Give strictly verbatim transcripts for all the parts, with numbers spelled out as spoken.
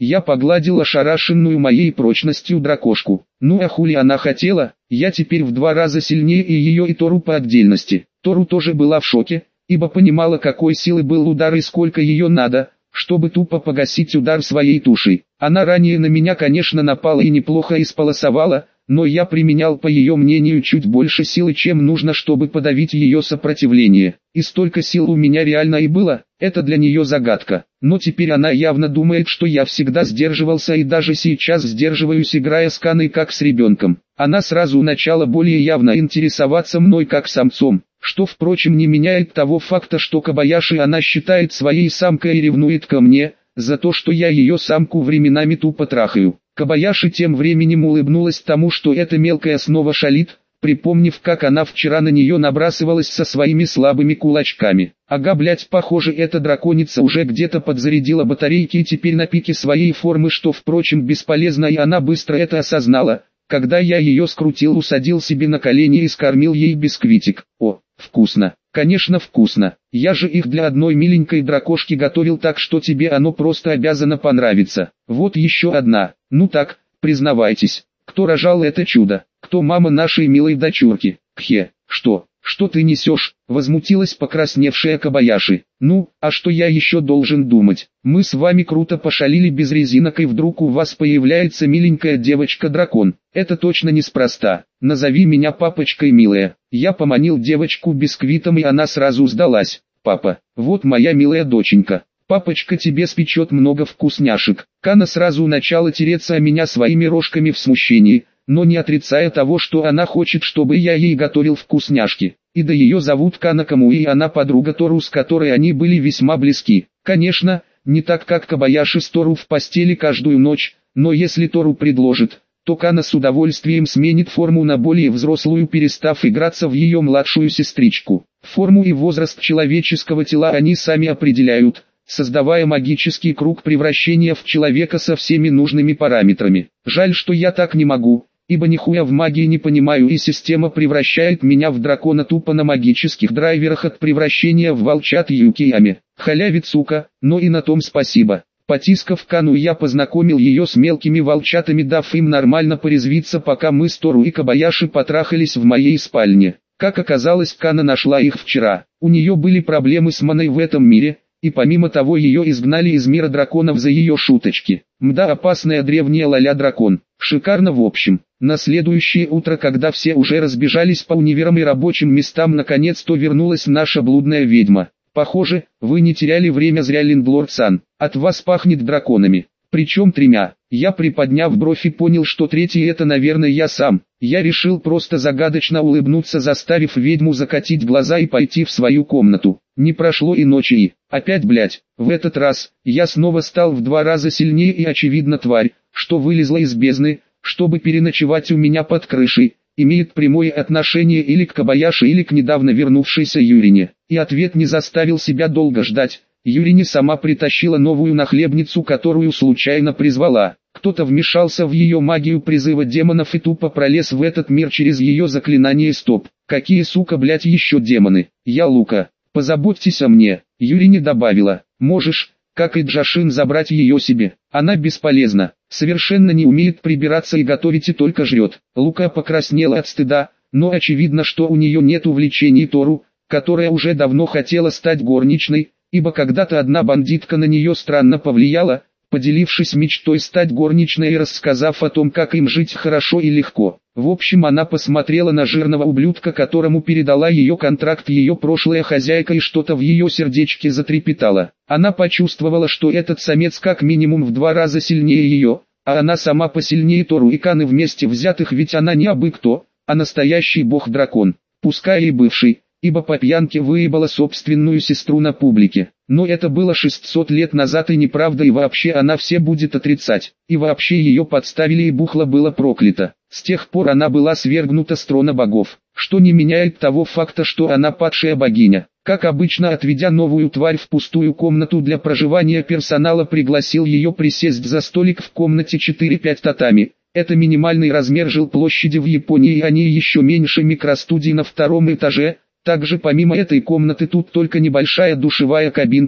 Я погладил ошарашенную моей прочностью дракошку. Ну а хули она хотела, я теперь в два раза сильнее и ее и Тору по отдельности. Тору тоже была в шоке, ибо понимала, какой силы был удар и сколько ее надо, чтобы тупо погасить удар своей тушей. Она ранее на меня, конечно, напала и неплохо исполосовала, но я применял, по ее мнению, чуть больше силы, чем нужно, чтобы подавить ее сопротивление. И столько сил у меня реально и было, это для нее загадка. Но теперь она явно думает, что я всегда сдерживался и даже сейчас сдерживаюсь, играя с Каной как с ребенком. Она сразу начала более явно интересоваться мной как самцом, что, впрочем, не меняет того факта, что Кобаяши она считает своей самкой и ревнует ко мне, за то, что я ее самку временами тупо трахаю. Кобаяши тем временем улыбнулась тому, что эта мелкая снова шалит, припомнив, как она вчера на нее набрасывалась со своими слабыми кулачками. Ага, блять, похоже, эта драконица уже где-то подзарядила батарейки и теперь на пике своей формы, что, впрочем, бесполезно, и она быстро это осознала, когда я ее скрутил, усадил себе на колени и скормил ей бисквитик. О, вкусно. Конечно, вкусно. Я же их для одной миленькой дракошки готовил, так что тебе оно просто обязано понравиться. Вот еще одна. Ну так, признавайтесь, кто рожал это чудо? Кто мама нашей милой дочурки? Кхе, что? Что ты несешь? Возмутилась покрасневшая Кобаяши. Ну, а что я еще должен думать? Мы с вами круто пошалили без резинок, и вдруг у вас появляется миленькая девочка-дракон. Это точно неспроста. Назови меня папочкой, милая. Я поманил девочку бисквитом, и она сразу сдалась. Папа, вот моя милая доченька. Папочка тебе спечет много вкусняшек. Кана сразу начала тереться о меня своими рожками в смущении, но не отрицая того, что она хочет, чтобы я ей готовил вкусняшки. И да, ее зовут Кана Камуи, и она подруга Тору, с которой они были весьма близки. Конечно, не так как Кобаяши с Тору в постели каждую ночь, но если Тору предложит, то Кана с удовольствием сменит форму на более взрослую, перестав играться в ее младшую сестричку. Форму и возраст человеческого тела они сами определяют, создавая магический круг превращения в человека со всеми нужными параметрами. Жаль, что я так не могу, ибо нихуя в магии не понимаю, и система превращает меня в дракона тупо на магических драйверах от превращения в волчат Юкиями. Халявит, сука, но и на том спасибо. Потискав Кану, я познакомил ее с мелкими волчатами, дав им нормально порезвиться, пока мы с Тору и Кобаяши потрахались в моей спальне. Как оказалось, Кана нашла их вчера. У нее были проблемы с маной в этом мире, и помимо того ее изгнали из мира драконов за ее шуточки. Мда, опасная древняя ладья-дракон. Шикарно в общем. На следующее утро, когда все уже разбежались по универам и рабочим местам, наконец-то вернулась наша блудная ведьма. Похоже, вы не теряли время зря, лендлорд-сан. От вас пахнет драконами. Причем тремя. Я, приподняв бровь, и понял, что третий это, наверное, я сам. Я решил просто загадочно улыбнуться, заставив ведьму закатить глаза и пойти в свою комнату. Не прошло и ночи, и... Опять, блять, в этот раз, я снова стал в два раза сильнее, и очевидно тварь, что вылезла из бездны, чтобы переночевать у меня под крышей, имеет прямое отношение или к Кобаяши, или к недавно вернувшейся Юрине. И ответ не заставил себя долго ждать. Юрине сама притащила новую нахлебницу, которую случайно призвала. Кто-то вмешался в ее магию призыва демонов и тупо пролез в этот мир через ее заклинание. Стоп, какие, сука, блять, еще демоны? Я Лука, позаботьтесь о мне. Юрине добавила, можешь, как и Джашин, забрать ее себе. Она бесполезна, совершенно не умеет прибираться и готовить, и только жрет. Лука покраснела от стыда, но очевидно, что у нее нет увлечений Тору, которая уже давно хотела стать горничной, ибо когда-то одна бандитка на нее странно повлияла, поделившись мечтой стать горничной и рассказав о том, как им жить хорошо и легко. В общем, она посмотрела на жирного ублюдка, которому передала ее контракт ее прошлая хозяйка, и что-то в ее сердечке затрепетало. Она почувствовала, что этот самец как минимум в два раза сильнее ее, а она сама посильнее Тору и Каны вместе взятых, ведь она не абы кто, а настоящий бог-дракон, пускай и бывший, ибо по пьянке выебала собственную сестру на публике. Но это было шестьсот лет назад, и неправда, и вообще она все будет отрицать. И вообще ее подставили, и бухло было проклято. С тех пор она была свергнута с трона богов, что не меняет того факта, что она падшая богиня. Как обычно, отведя новую тварь в пустую комнату для проживания персонала, пригласил ее присесть за столик в комнате четыре пять татами. Это минимальный размер жилплощади в Японии, и они еще меньше микростудии на втором этаже. Также помимо этой комнаты тут только небольшая душевая кабинка,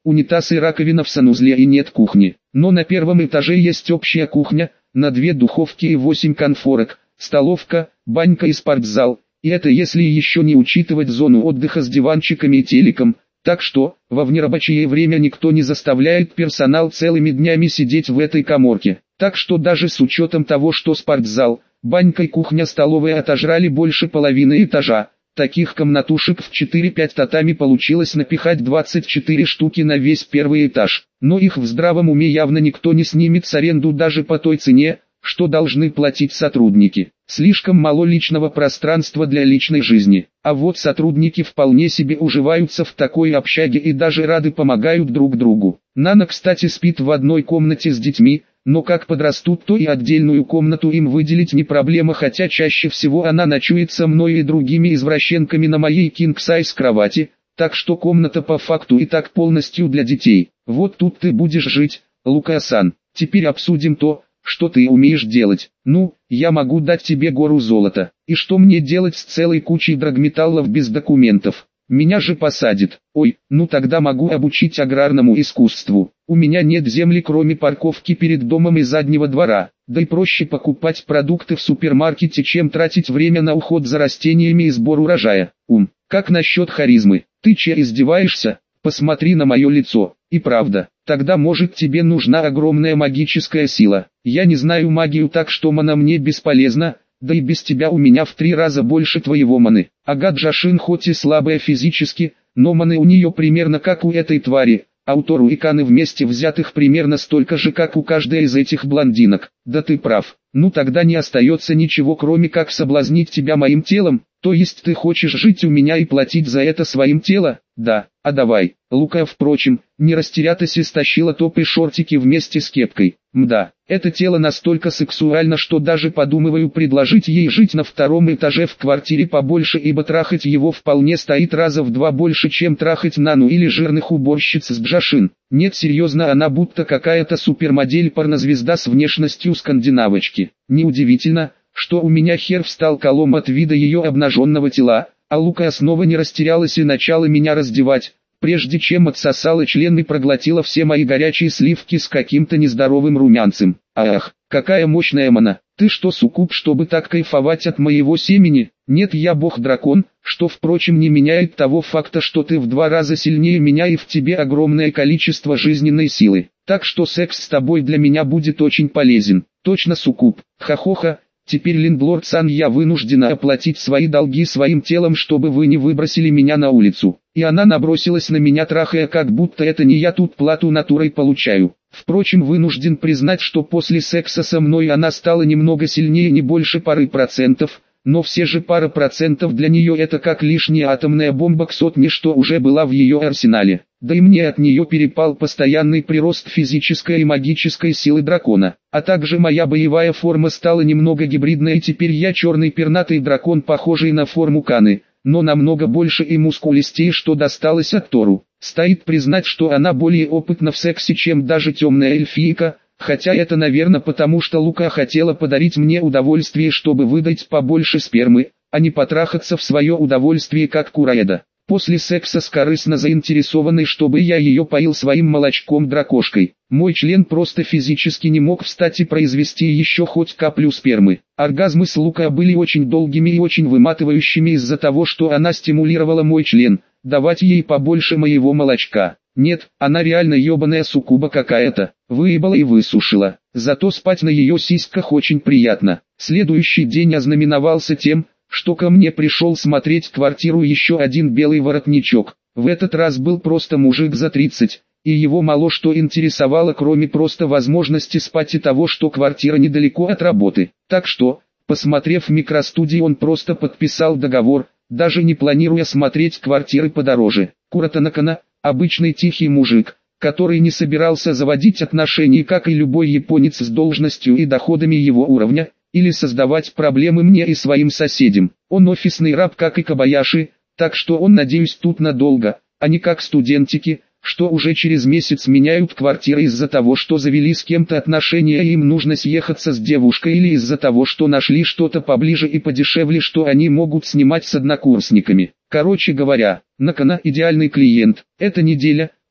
унитаз и раковина в санузле и нет кухни. Но на первом этаже есть общая кухня, на две духовки и восемь конфорок, столовка, банька и спортзал. И это если еще не учитывать зону отдыха с диванчиками и телеком. Так что, во внерабочее время никто не заставляет персонал целыми днями сидеть в этой каморке. Так что даже с учетом того, что спортзал, банька и кухня-столовая отожрали больше половины этажа, таких комнатушек в четыре-пять татами получилось напихать двадцать четыре штуки на весь первый этаж. Но их в здравом уме явно никто не снимет с аренду даже по той цене, что должны платить сотрудники. Слишком мало личного пространства для личной жизни. А вот сотрудники вполне себе уживаются в такой общаге и даже рады помогают друг другу. Нана, кстати, спит в одной комнате с детьми, но как подрастут, то и отдельную комнату им выделить не проблема, хотя чаще всего она ночует со мной и другими извращенками на моей кинг-сайз кровати, так что комната по факту и так полностью для детей. Вот тут ты будешь жить, Лука-сан. Теперь обсудим то, что ты умеешь делать. Ну, я могу дать тебе гору золота. И что мне делать с целой кучей драгметаллов без документов? Меня же посадят. Ой, ну тогда могу обучить аграрному искусству. У меня нет земли, кроме парковки перед домом и заднего двора. Да и проще покупать продукты в супермаркете, чем тратить время на уход за растениями и сбор урожая. Ум, как насчет харизмы? Ты че, издеваешься? Посмотри на мое лицо. И правда, тогда может тебе нужна огромная магическая сила. Я не знаю магию, так что мана мне бесполезна, да и без тебя у меня в три раза больше твоего маны. Ага, Джашин хоть и слабая физически, но маны у нее примерно как у этой твари, а у Тору и Каны вместе взятых примерно столько же, как у каждой из этих блондинок. Да ты прав. Ну тогда не остается ничего, кроме как соблазнить тебя моим телом. То есть ты хочешь жить у меня и платить за это своим телом? Да, а давай. Лука, впрочем, не растерятась и стащила топ и шортики вместе с кепкой. Мда, это тело настолько сексуально, что даже подумываю предложить ей жить на втором этаже в квартире побольше, ибо трахать его вполне стоит раза в два больше, чем трахать Нану или жирных уборщиц с Джашин. Нет, серьезно, она будто какая-то супермодель-порнозвезда с внешностью скандинавочки. Неудивительно, что у меня хер встал колом от вида ее обнаженного тела, а Лука снова не растерялась и начала меня раздевать, прежде чем отсосала член и проглотила все мои горячие сливки с каким-то нездоровым румянцем. Ах, какая мощная мана! Ты что, суккуб, чтобы так кайфовать от моего семени? Нет, я бог-дракон, что впрочем не меняет того факта, что ты в два раза сильнее меня и в тебе огромное количество жизненной силы. Так что секс с тобой для меня будет очень полезен. Точно, суккуб. Ха-хо-ха. Теперь, лендлорд-сан, я вынуждена оплатить свои долги своим телом, чтобы вы не выбросили меня на улицу. И она набросилась на меня, трахая, как будто это не я тут плату натурой получаю. Впрочем, вынужден признать, что после секса со мной она стала немного сильнее, не больше пары процентов, но все же пара процентов для нее это как лишняя атомная бомба к сотне, что уже была в ее арсенале. Да и мне от нее перепал постоянный прирост физической и магической силы дракона. А также моя боевая форма стала немного гибридной, и теперь я черный пернатый дракон, похожий на форму Каны, но намного больше и мускулистее, что досталось от Тору. Стоит признать, что она более опытна в сексе, чем даже темная эльфийка, хотя это, наверное, потому что Лука хотела подарить мне удовольствие, чтобы выдать побольше спермы, а не потрахаться в свое удовольствие, как Кураэда. После секса с корыстно заинтересованной, чтобы я ее поил своим молочком-дракошкой. Мой член просто физически не мог встать и произвести еще хоть каплю спермы. Оргазмы с Лука были очень долгими и очень выматывающими из-за того, что она стимулировала мой член, давать ей побольше моего молочка. Нет, она реально ебаная суккуба какая-то, выебала и высушила. Зато спать на ее сиськах очень приятно. Следующий день ознаменовался тем, что ко мне пришел смотреть квартиру еще один белый воротничок. В этот раз был просто мужик за тридцать, и его мало что интересовало, кроме просто возможности спать и того, что квартира недалеко от работы. Так что, посмотрев микростудии, он просто подписал договор, даже не планируя смотреть квартиры подороже. Куратанакана, обычный тихий мужик, который не собирался заводить отношения, как и любой японец с должностью и доходами его уровня, или создавать проблемы мне и своим соседям. Он офисный раб, как и Кобаяши, так что он, надеюсь, тут надолго, а не как студентики, что уже через месяц меняют квартиры из-за того, что завели с кем-то отношения и им нужно съехаться с девушкой, или из-за того, что нашли что-то поближе и подешевле, что они могут снимать с однокурсниками. Короче говоря, Накана идеальный клиент. Эта неделя,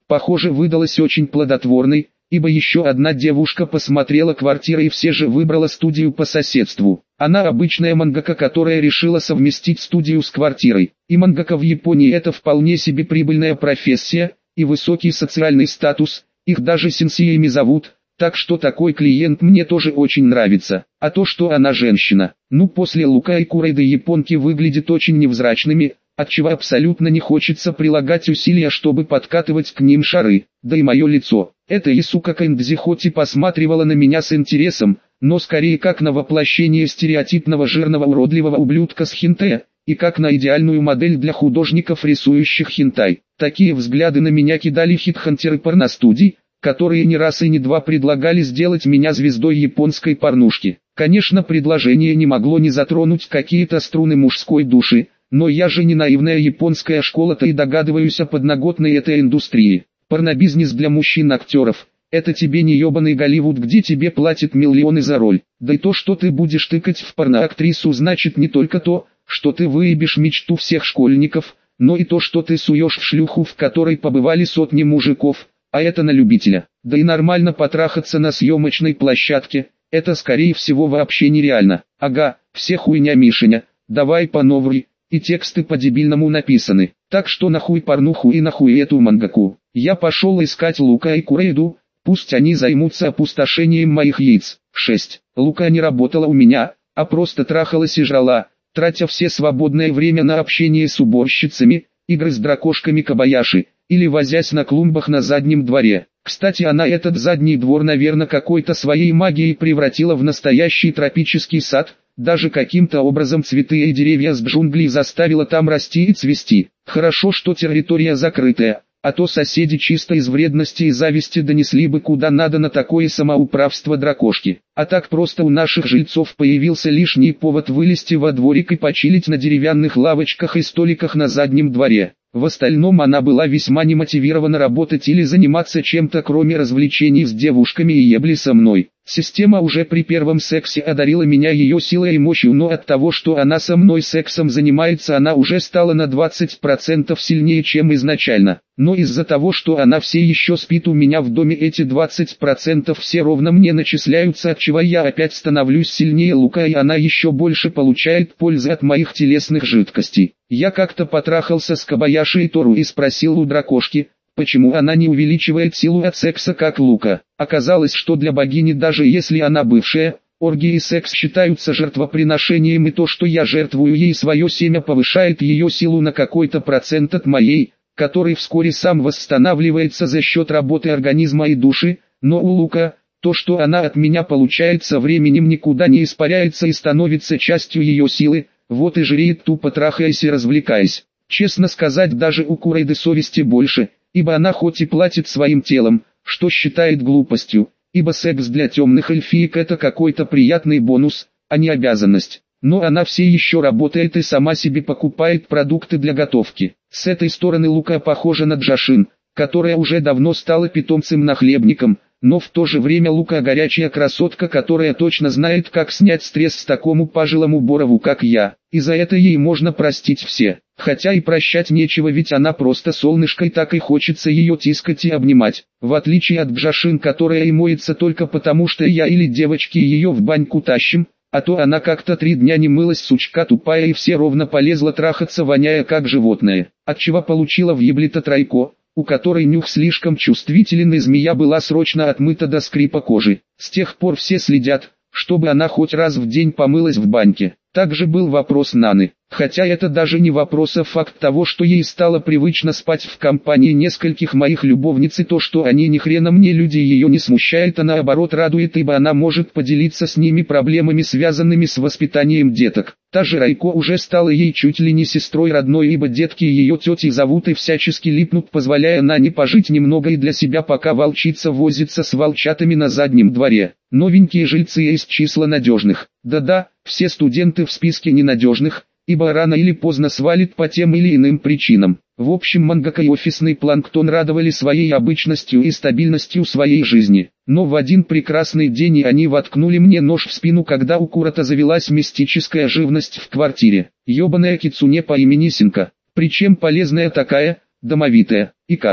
похоже, выдалась очень плодотворной, ибо еще одна девушка посмотрела квартиру и все же выбрала студию по соседству. Она обычная мангака, которая решила совместить студию с квартирой. И мангака в Японии это вполне себе прибыльная профессия, и высокий социальный статус, их даже сенсеями зовут, так что такой клиент мне тоже очень нравится. А то, что она женщина, ну после Лука и Курайды японки выглядят очень невзрачными, отчего абсолютно не хочется прилагать усилия, чтобы подкатывать к ним шары. Да и мое лицо. Эта Исука Кэндзи хоть и посматривала на меня с интересом, но скорее как на воплощение стереотипного жирного уродливого ублюдка с хентай, и как на идеальную модель для художников, рисующих хентай. Такие взгляды на меня кидали хитхантеры порностудий, которые не раз и не два предлагали сделать меня звездой японской порнушки. Конечно, предложение не могло не затронуть какие-то струны мужской души, но я же не наивная японская школа-то и догадываюсь о подноготной этой индустрии. Порнобизнес для мужчин-актеров – это тебе не ебаный Голливуд, где тебе платят миллионы за роль. Да и то, что ты будешь тыкать в порноактрису, значит не только то, что ты выебешь мечту всех школьников, но и то, что ты суешь в шлюху, в которой побывали сотни мужиков, а это на любителя. Да и нормально потрахаться на съемочной площадке – это скорее всего вообще нереально. Ага, все хуйня Мишеня, давай по новой. И тексты по-дебильному написаны. Так что нахуй порнуху и нахуй эту мангаку. Я пошел искать Лука и Курайду, пусть они займутся опустошением моих яиц. шесть. Лука не работала у меня, а просто трахалась и жрала, тратя все свободное время на общение с уборщицами, игры с дракошками Кобаяши, или возясь на клумбах на заднем дворе. Кстати, она этот задний двор, наверное, какой-то своей магией превратила в настоящий тропический сад, даже каким-то образом цветы и деревья с джунглей заставила там расти и цвести. Хорошо, что территория закрытая, а то соседи чисто из вредности и зависти донесли бы куда надо на такое самоуправство дракошки. А так просто у наших жильцов появился лишний повод вылезти во дворик и почилить на деревянных лавочках и столиках на заднем дворе. В остальном она была весьма немотивирована работать или заниматься чем-то кроме развлечений с девушками и ебли со мной. Система уже при первом сексе одарила меня ее силой и мощью, но от того, что она со мной сексом занимается, она уже стала на двадцать процентов сильнее, чем изначально. Но из-за того, что она все еще спит у меня в доме, эти двадцать процентов все ровно мне начисляются, отчего я опять становлюсь сильнее Лука, и она еще больше получает пользы от моих телесных жидкостей. Я как-то потрахался с Кобаяши и Тору и спросил у дракошки, почему она не увеличивает силу от секса как Лука. Оказалось, что для богини, даже если она бывшая, оргии и секс считаются жертвоприношением, и то, что я жертвую ей свое семя, повышает ее силу на какой-то процент от моей, который вскоре сам восстанавливается за счет работы организма и души, но у Лука, то, что она от меня получает, со временем никуда не испаряется и становится частью ее силы, вот и жреет, тупо трахаясь и развлекаясь. Честно сказать, даже у Курайды совести больше, ибо она хоть и платит своим телом, что считает глупостью, ибо секс для темных эльфиек это какой-то приятный бонус, а не обязанность. Но она все еще работает и сама себе покупает продукты для готовки. С этой стороны Лука похожа на Джашин, которая уже давно стала питомцем-нахлебником, но в то же время Лука горячая красотка, которая точно знает, как снять стресс с такому пожилому Борову, как я. И за это ей можно простить все. Хотя и прощать нечего, ведь она просто солнышко, и так и хочется ее тискать и обнимать. В отличие от Джашин, которая и моется только потому, что я или девочки ее в баньку тащим, а то она как-то три дня не мылась, сучка тупая, и все ровно полезла трахаться, воняя как животное. Отчего получила въеблито тройко, у которой нюх слишком чувствителен, и змея была срочно отмыта до скрипа кожи. С тех пор все следят, чтобы она хоть раз в день помылась в баньке. Также был вопрос Наны. Хотя это даже не вопрос, а факт того, что ей стало привычно спать в компании нескольких моих любовниц, и то, что они ни хрена мне люди, ее не смущает, а наоборот радует, ибо она может поделиться с ними проблемами, связанными с воспитанием деток. Та же Райко уже стала ей чуть ли не сестрой родной, ибо детки ее тети зовут и всячески липнут, позволяя Нане пожить немного и для себя, пока волчица возится с волчатами на заднем дворе. Новенькие жильцы из числа надежных. Да-да, все студенты в списке ненадежных, ибо рано или поздно свалит по тем или иным причинам. В общем, мангака и офисный планктон радовали своей обычностью и стабильностью своей жизни. Но в один прекрасный день и они воткнули мне нож в спину, когда у Курата завелась мистическая живность в квартире. Ёбаная кицуне по имени Синка, причем полезная такая, домовитая, и каши.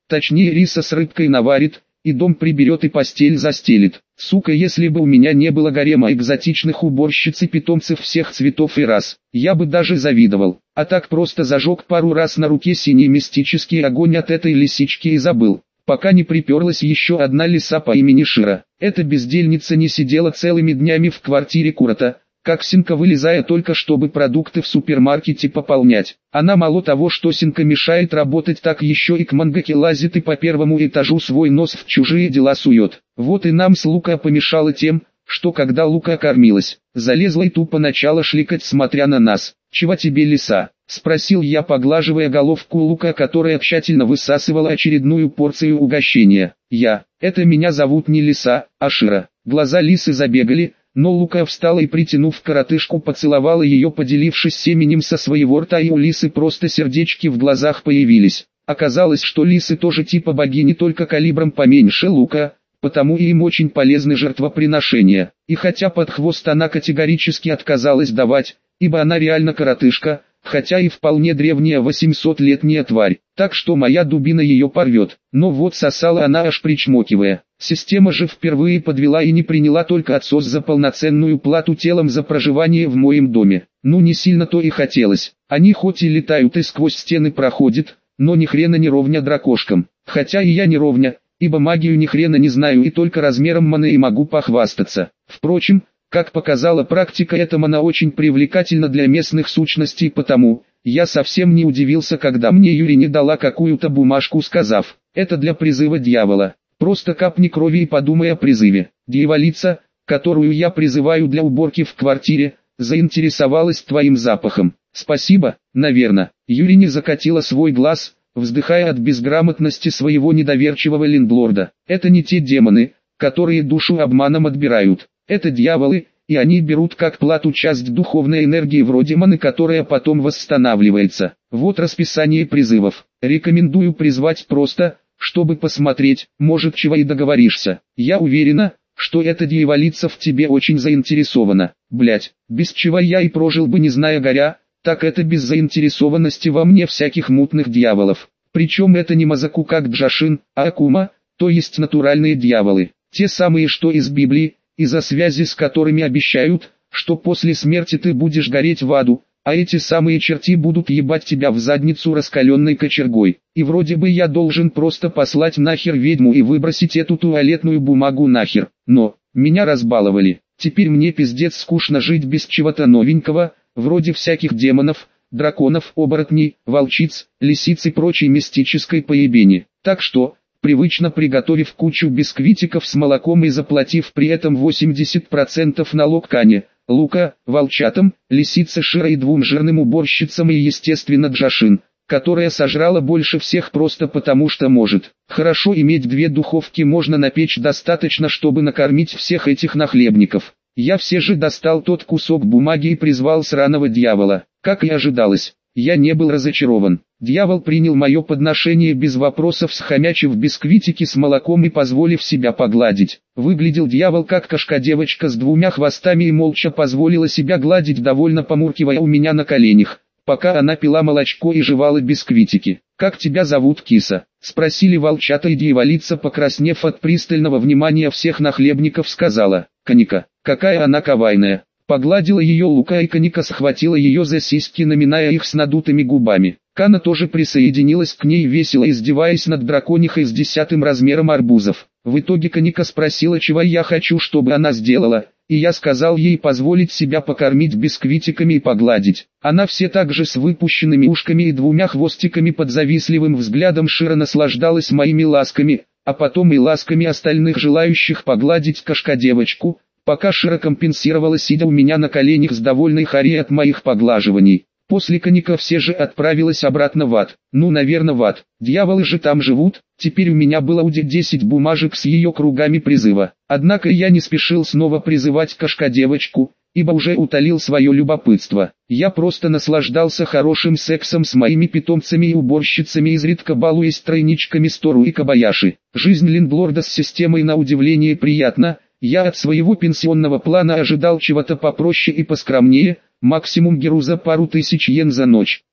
точнее риса с рыбкой наварит, и дом приберет и постель застелит. Сука, если бы у меня не было гарема экзотичных уборщиц и питомцев всех цветов и рас, я бы даже завидовал. А так просто зажег пару раз на руке синий мистический огонь от этой лисички и забыл. Пока не приперлась еще одна лиса по имени Шира. Эта бездельница не сидела целыми днями в квартире Курата, как Синка, вылезая только чтобы продукты в супермаркете пополнять. Она мало того, что Синка мешает работать, так еще и к Мангаке лазит и по первому этажу свой нос в чужие дела сует. Вот и нам с Лука помешало тем, что когда Лука кормилась, залезла и тупо начала шликать, смотря на нас. «Чего тебе, лиса?» — спросил я, поглаживая головку Лука, которая тщательно высасывала очередную порцию угощения. «Я. Это меня зовут не лиса, а Шира». Глаза лисы забегали, но Лука встала и, притянув коротышку, поцеловала ее, поделившись семенем со своего рта, и у лисы просто сердечки в глазах появились. Оказалось, что лисы тоже типа богини, только калибром поменьше Лука, потому и им очень полезны жертвоприношения. И хотя под хвост она категорически отказалась давать, ибо она реально коротышка, хотя и вполне древняя восьмисотлетняя тварь, так что моя дубина ее порвет. Но вот сосала она аж причмокивая. Система же впервые подвела и не приняла только отсос за полноценную плату телом за проживание в моем доме. Ну не сильно то и хотелось. Они хоть и летают и сквозь стены проходят, но ни хрена не ровня дракошкам. Хотя и я не ровня, ибо магию ни хрена не знаю и только размером маны и могу похвастаться. Впрочем, как показала практика, эта мана очень привлекательна для местных сущностей, потому я совсем не удивился, когда мне Юри не дала какую-то бумажку, сказав: «Это для призыва дьявола. Просто капни крови и подумай о призыве». Дьяволица, которую я призываю для уборки в квартире, заинтересовалась твоим запахом. «Спасибо, наверное». Юри не закатила свой глаз, вздыхая от безграмотности своего недоверчивого лендлорда. «Это не те демоны, которые душу обманом отбирают. Это дьяволы, и они берут как плату часть духовной энергии вроде маны, которая потом восстанавливается. Вот расписание призывов. Рекомендую призвать просто, чтобы посмотреть, может чего и договоришься. Я уверена, что эта дьяволица в тебе очень заинтересована. Блять, без чего я и прожил бы, не зная горя, так это без заинтересованности во мне всяких мутных дьяволов. Причем это не Мазаку как Джашин, а Акума, то есть натуральные дьяволы. Те самые, что из Библии, из-за связи с которыми обещают, что после смерти ты будешь гореть в аду, а эти самые черти будут ебать тебя в задницу раскаленной кочергой. И вроде бы я должен просто послать нахер ведьму и выбросить эту туалетную бумагу нахер. Но, меня разбаловали. Теперь мне пиздец скучно жить без чего-то новенького, вроде всяких демонов, драконов, оборотней, волчиц, лисиц и прочей мистической поебени. Так что, привычно приготовив кучу бисквитиков с молоком и заплатив при этом восемьдесят процентов налог Кане, Лука, волчатам, лисице Шира и двум жирным уборщицам и естественно Джашин, которая сожрала больше всех просто потому что может. Хорошо иметь две духовки можно напечь достаточно, чтобы накормить всех этих нахлебников. Я все же достал тот кусок бумаги и призвал сраного дьявола. Как и ожидалось, я не был разочарован. Дьявол принял мое подношение без вопросов, схомячив бисквитики с молоком и позволив себя погладить. Выглядел дьявол как кошка-девочка с двумя хвостами и молча позволила себя гладить, довольно помуркивая у меня на коленях, пока она пила молочко и жевала бисквитики. «Как тебя зовут, киса?» — спросили волчата, и дьяволица, покраснев от пристального внимания всех нахлебников, сказала: «Каника». «Какая она кавайная!» Погладила ее Лука, и Каника схватила ее за сиськи, наминая их с надутыми губами. Кана тоже присоединилась к ней, весело издеваясь над драконихой с десятым размером арбузов. В итоге Каника спросила, чего я хочу, чтобы она сделала, и я сказал ей позволить себя покормить бисквитиками и погладить. Она все так же с выпущенными ушками и двумя хвостиками под завистливым взглядом Шира наслаждалась моими ласками, а потом и ласками остальных желающих погладить кошка-девочку, пока Шира компенсировала, сидя у меня на коленях с довольной Харией от моих поглаживаний. После Каника все же отправилась обратно в ад. Ну, наверное, в ад. Дьяволы же там живут. Теперь у меня было у десять бумажек с ее кругами призыва. Однако я не спешил снова призывать кошка-девочку, ибо уже утолил свое любопытство. Я просто наслаждался хорошим сексом с моими питомцами и уборщицами, изредка балуясь тройничками Стору и Кобаяши. Жизнь лендлорда с системой на удивление приятна. Я от своего пенсионного плана ожидал чего-то попроще и поскромнее, максимум геру за пару тысяч йен за ночь.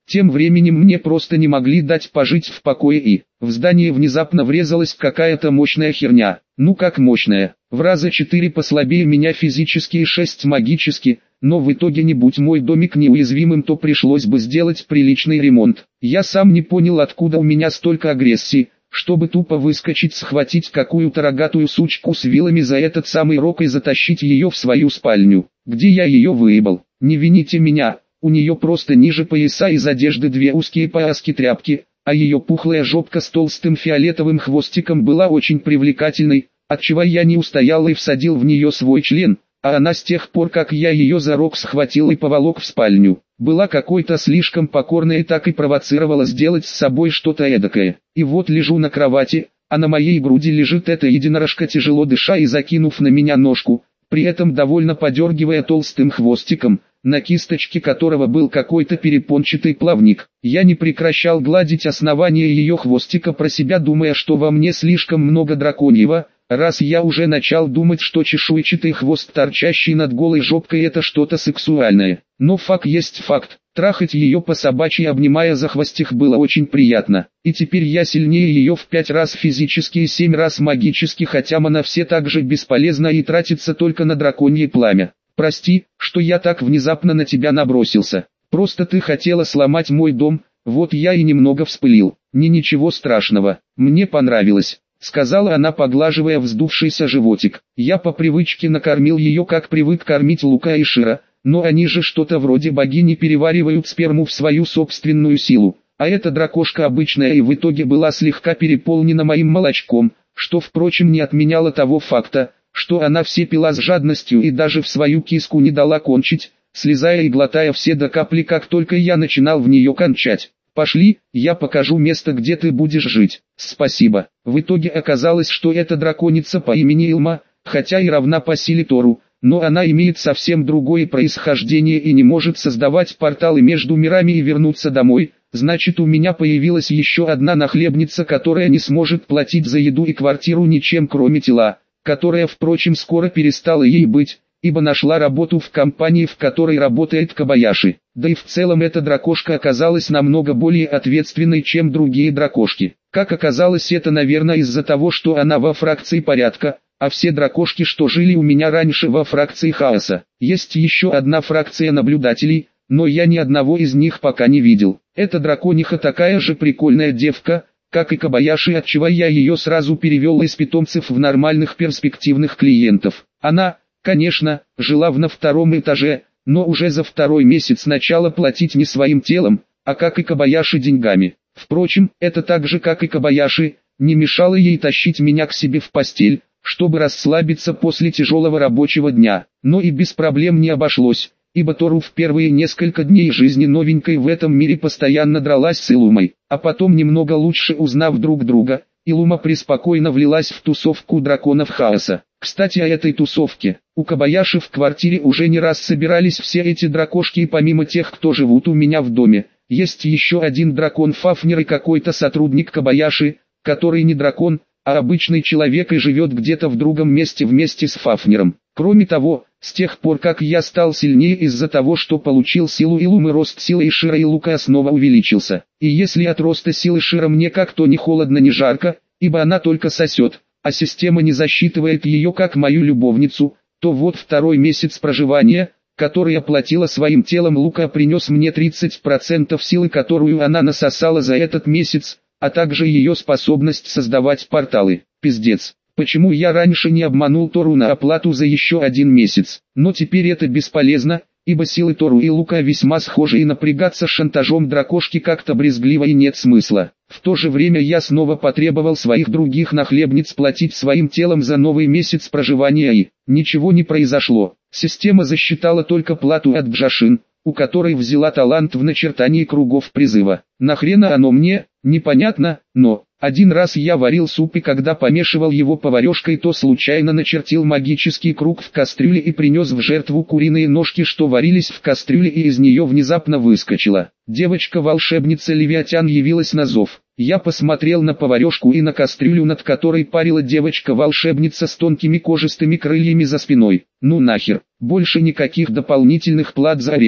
Тем временем мне просто не могли дать пожить в покое и в здание внезапно врезалась какая-то мощная херня. Ну как мощная, в раза четыре послабее меня физически и шесть магически, но в итоге не будь мой домик неуязвимым, то пришлось бы сделать приличный ремонт. Я сам не понял, откуда у меня столько агрессии, чтобы тупо выскочить, схватить какую-то рогатую сучку с вилами за этот самый рог и затащить ее в свою спальню, где я ее выебал. Не вините меня, у нее просто ниже пояса из одежды две узкие пояски тряпки, а ее пухлая жопка с толстым фиолетовым хвостиком была очень привлекательной, отчего я не устоял и всадил в нее свой член, а она с тех пор, как я ее за рог схватил и поволок в спальню, была какой-то слишком покорной и так и провоцировала сделать с собой что-то эдакое. И вот лежу на кровати, а на моей груди лежит эта единорожка, тяжело дыша и закинув на меня ножку, при этом довольно подергивая толстым хвостиком, на кисточке которого был какой-то перепончатый плавник. Я не прекращал гладить основание ее хвостика про себя, думая, что во мне слишком много драконьего, раз я уже начал думать, что чешуйчатый хвост, торчащий над голой жопкой, это что-то сексуальное. Но факт есть факт. Трахать ее по собачьи, обнимая за хвостик, было очень приятно. И теперь я сильнее ее в пять раз физически и семь раз магически, хотя мана все так же бесполезна и тратится только на драконье пламя. Прости, что я так внезапно на тебя набросился. Просто ты хотела сломать мой дом, вот я и немного вспылил. Не ничего страшного, мне понравилось, сказала она, поглаживая вздувшийся животик. Я по привычке накормил ее, как привык кормить Лука и Шира, но они же что-то вроде богини, переваривают сперму в свою собственную силу. А эта дракошка обычная и в итоге была слегка переполнена моим молочком, что впрочем не отменяло того факта, что она все пила с жадностью и даже в свою киску не дала кончить, слезая и глотая все до капли, как только я начинал в нее кончать. Пошли, я покажу место, где ты будешь жить. Спасибо. В итоге оказалось, что эта драконица по имени Илма, хотя и равна по силе Тору, но она имеет совсем другое происхождение и не может создавать порталы между мирами и вернуться домой. Значит, у меня появилась еще одна нахлебница, которая не сможет платить за еду и квартиру ничем кроме тела, которая, впрочем, скоро перестала ей быть, ибо нашла работу в компании, в которой работает Кобаяши. Да и в целом эта дракошка оказалась намного более ответственной, чем другие дракошки. Как оказалось, это, наверное, из-за того, что она во фракции порядка, а все дракошки, что жили у меня раньше, во фракции хаоса. Есть еще одна фракция наблюдателей, но я ни одного из них пока не видел. Эта дракониха такая же прикольная девка, как и Кобаяши, отчего я ее сразу перевел из питомцев в нормальных перспективных клиентов. Она, конечно, жила на втором этаже, но уже за второй месяц начала платить не своим телом, а как и Кобаяши деньгами. Впрочем, это так же, как и Кобаяши, не мешало ей тащить меня к себе в постель, чтобы расслабиться после тяжелого рабочего дня. Но и без проблем не обошлось, ибо Тору в первые несколько дней жизни новенькой в этом мире постоянно дралась с Илумой, а потом, немного лучше узнав друг друга, Илума преспокойно влилась в тусовку драконов хаоса. Кстати, о этой тусовке. У Кобаяши в квартире уже не раз собирались все эти дракошки, и помимо тех, кто живут у меня в доме, есть еще один дракон Фафнер и какой-то сотрудник Кобаяши, который не дракон, а обычный человек и живет где-то в другом месте вместе с Фафнером. Кроме того, с тех пор, как я стал сильнее из-за того, что получил силу Илумы, рост силы Ишира и Лука снова увеличился. И если от роста силы Шира мне как-то ни холодно, ни жарко, ибо она только сосет, а система не засчитывает ее как мою любовницу, то вот второй месяц проживания, который оплатила своим телом Лука, принес мне тридцать процентов силы, которую она насосала за этот месяц, а также ее способность создавать порталы. Пиздец. Почему я раньше не обманул Тору на оплату за еще один месяц? Но теперь это бесполезно, ибо силы Тору и Лука весьма схожи, и напрягаться шантажом дракошки как-то брезгливо и нет смысла. В то же время я снова потребовал своих других нахлебниц платить своим телом за новый месяц проживания, и ничего не произошло. Система засчитала только плату от Джашин, у которой взяла талант в начертании кругов призыва. Нахрена оно мне, непонятно, но один раз я варил суп, и когда помешивал его поварешкой, то случайно начертил магический круг в кастрюле и принес в жертву куриные ножки, что варились в кастрюле, и из нее внезапно выскочила девочка-волшебница Левиатян, явилась на зов. Я посмотрел на поварешку и на кастрюлю, над которой парила девочка-волшебница с тонкими кожистыми крыльями за спиной. Ну нахер, больше никаких дополнительных плат за аренду.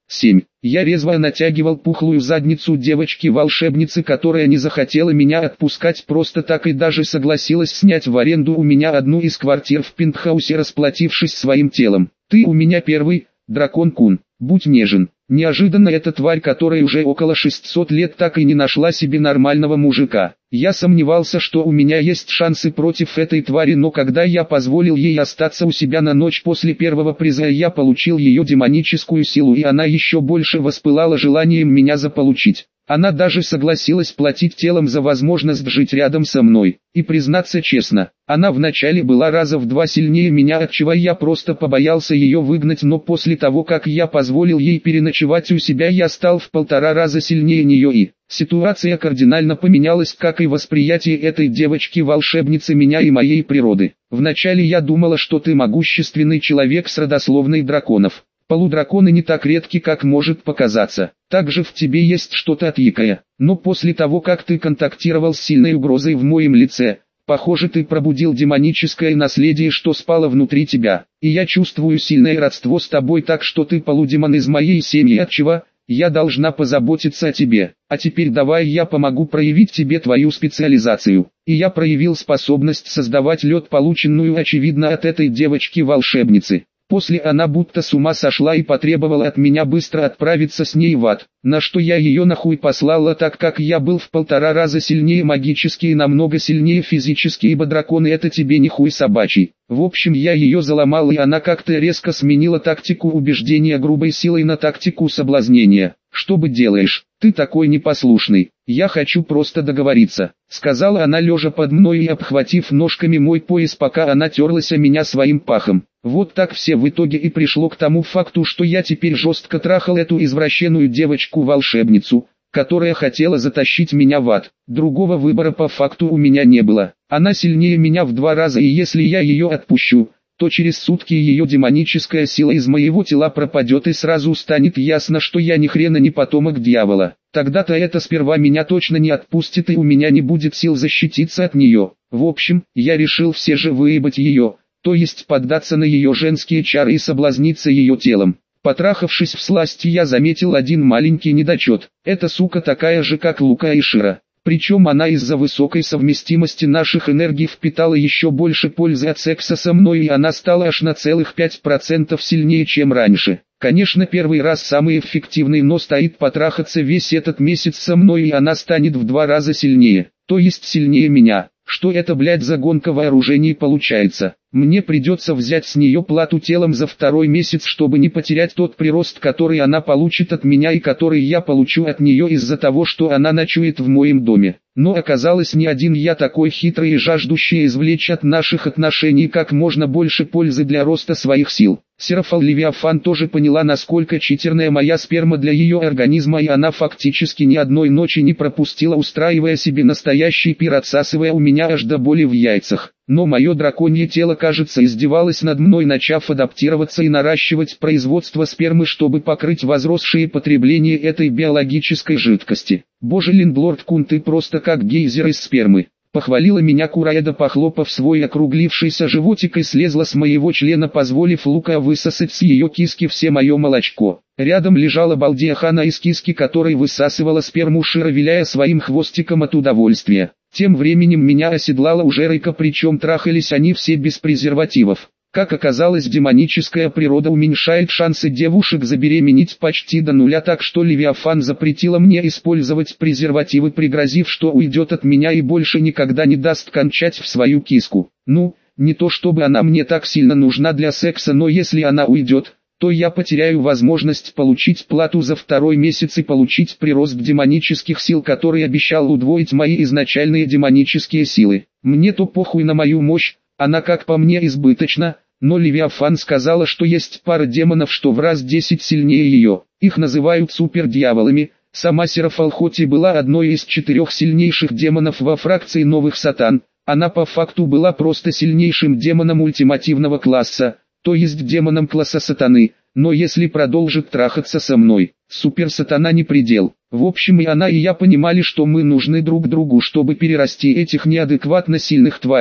семь. Я резво натягивал пухлую задницу девочки-волшебницы, которая не захотела меня отпускать просто так и даже согласилась снять в аренду у меня одну из квартир в пентхаусе, расплатившись своим телом. «Ты у меня первый, дракон-кун, будь нежен». Неожиданно эта тварь, которая уже около шестисот лет так и не нашла себе нормального мужика. Я сомневался, что у меня есть шансы против этой твари, но когда я позволил ей остаться у себя на ночь после первого приза, я получил ее демоническую силу, и она еще больше воспылала желанием меня заполучить. Она даже согласилась платить телом за возможность жить рядом со мной. И признаться честно, она вначале была раза в два сильнее меня, отчего я просто побоялся ее выгнать, но после того, как я позволил ей переночевать у себя, я стал в полтора раза сильнее нее, и ситуация кардинально поменялась, как и восприятие этой девочки-волшебницы меня и моей природы. Вначале я думала, что ты могущественный человек с родословной драконов. Полудраконы не так редки, как может показаться. Также в тебе есть что-то дикое. Но после того, как ты контактировал с сильной угрозой в моем лице, похоже, ты пробудил демоническое наследие, что спало внутри тебя. И я чувствую сильное родство с тобой, так что ты полудемон из моей семьи, отчего я должна позаботиться о тебе. А теперь давай я помогу проявить тебе твою специализацию. И я проявил способность создавать лед, полученную очевидно от этой девочки-волшебницы. После она будто с ума сошла и потребовала от меня быстро отправиться с ней в ад, на что я ее нахуй послала, так как я был в полтора раза сильнее магически и намного сильнее физически, ибо драконы это тебе не хуй собачий. В общем, я ее заломал, и она как-то резко сменила тактику убеждения грубой силой на тактику соблазнения. «Что бы делаешь? Ты такой непослушный. Я хочу просто договориться», — сказала она, лежа под мной и обхватив ножками мой пояс, пока она терлась о меня своим пахом. Вот так все в итоге и пришло к тому факту, что я теперь жестко трахал эту извращенную девочку-волшебницу, которая хотела затащить меня в ад. Другого выбора по факту у меня не было. Она сильнее меня в два раза, и если я ее отпущу, то через сутки ее демоническая сила из моего тела пропадет, и сразу станет ясно, что я ни хрена не потомок дьявола. Тогда-то это сперва меня точно не отпустит, и у меня не будет сил защититься от нее. В общем, я решил все же выебать ее, то есть поддаться на ее женские чары и соблазниться ее телом. Потрахавшись всласть, я заметил один маленький недочет. Эта сука такая же, как Лука и Шира. Причем она из-за высокой совместимости наших энергий впитала еще больше пользы от секса со мной, и она стала аж на целых пять процентов сильнее, чем раньше. Конечно, первый раз самый эффективный, но стоит потрахаться весь этот месяц со мной, и она станет в два раза сильнее, то есть сильнее меня. Что это, блядь, за гонка вооружений получается? Мне придется взять с нее плату телом за второй месяц, чтобы не потерять тот прирост, который она получит от меня и который я получу от нее из-за того, что она ночует в моем доме. Но оказалось, не один я такой хитрый и жаждущий извлечь от наших отношений как можно больше пользы для роста своих сил. Серафал Левиафан тоже поняла, насколько читерная моя сперма для ее организма, и она фактически ни одной ночи не пропустила, устраивая себе настоящий пир, отсасывая у меня аж до боли в яйцах. Но мое драконье тело, кажется, издевалось над мной, начав адаптироваться и наращивать производство спермы, чтобы покрыть возросшее потребление этой биологической жидкости. «Боже, Линдлорд Кун, ты просто как гейзер из спермы», — похвалила меня Кураэда, похлопав свой округлившийся животик, и слезла с моего члена, позволив Лука высосать с ее киски все мое молочко. Рядом лежала балдиахана из киски, которой высасывала сперму Шира, виляя своим хвостиком от удовольствия. Тем временем меня оседлала уже Рейка, причем трахались они все без презервативов. Как оказалось, демоническая природа уменьшает шансы девушек забеременеть почти до нуля, так что Левиафан запретила мне использовать презервативы, пригрозив, что уйдет от меня и больше никогда не даст кончать в свою киску. Ну, не то чтобы она мне так сильно нужна для секса, но если она уйдет, то я потеряю возможность получить плату за второй месяц и получить прирост демонических сил, который обещал удвоить мои изначальные демонические силы. Мне-то похуй на мою мощь, она, как по мне, избыточна, но Левиафан сказала, что есть пара демонов, что в раз десять сильнее ее. Их называют супердьяволами. Сама Серафал хоть и была одной из четырех сильнейших демонов во фракции новых сатан, она по факту была просто сильнейшим демоном ультимативного класса, то есть демоном класса сатаны, но если продолжит трахаться со мной, супер-сатана не предел. В общем, и она, и я понимали, что мы нужны друг другу, чтобы перерасти этих неадекватно сильных тварей,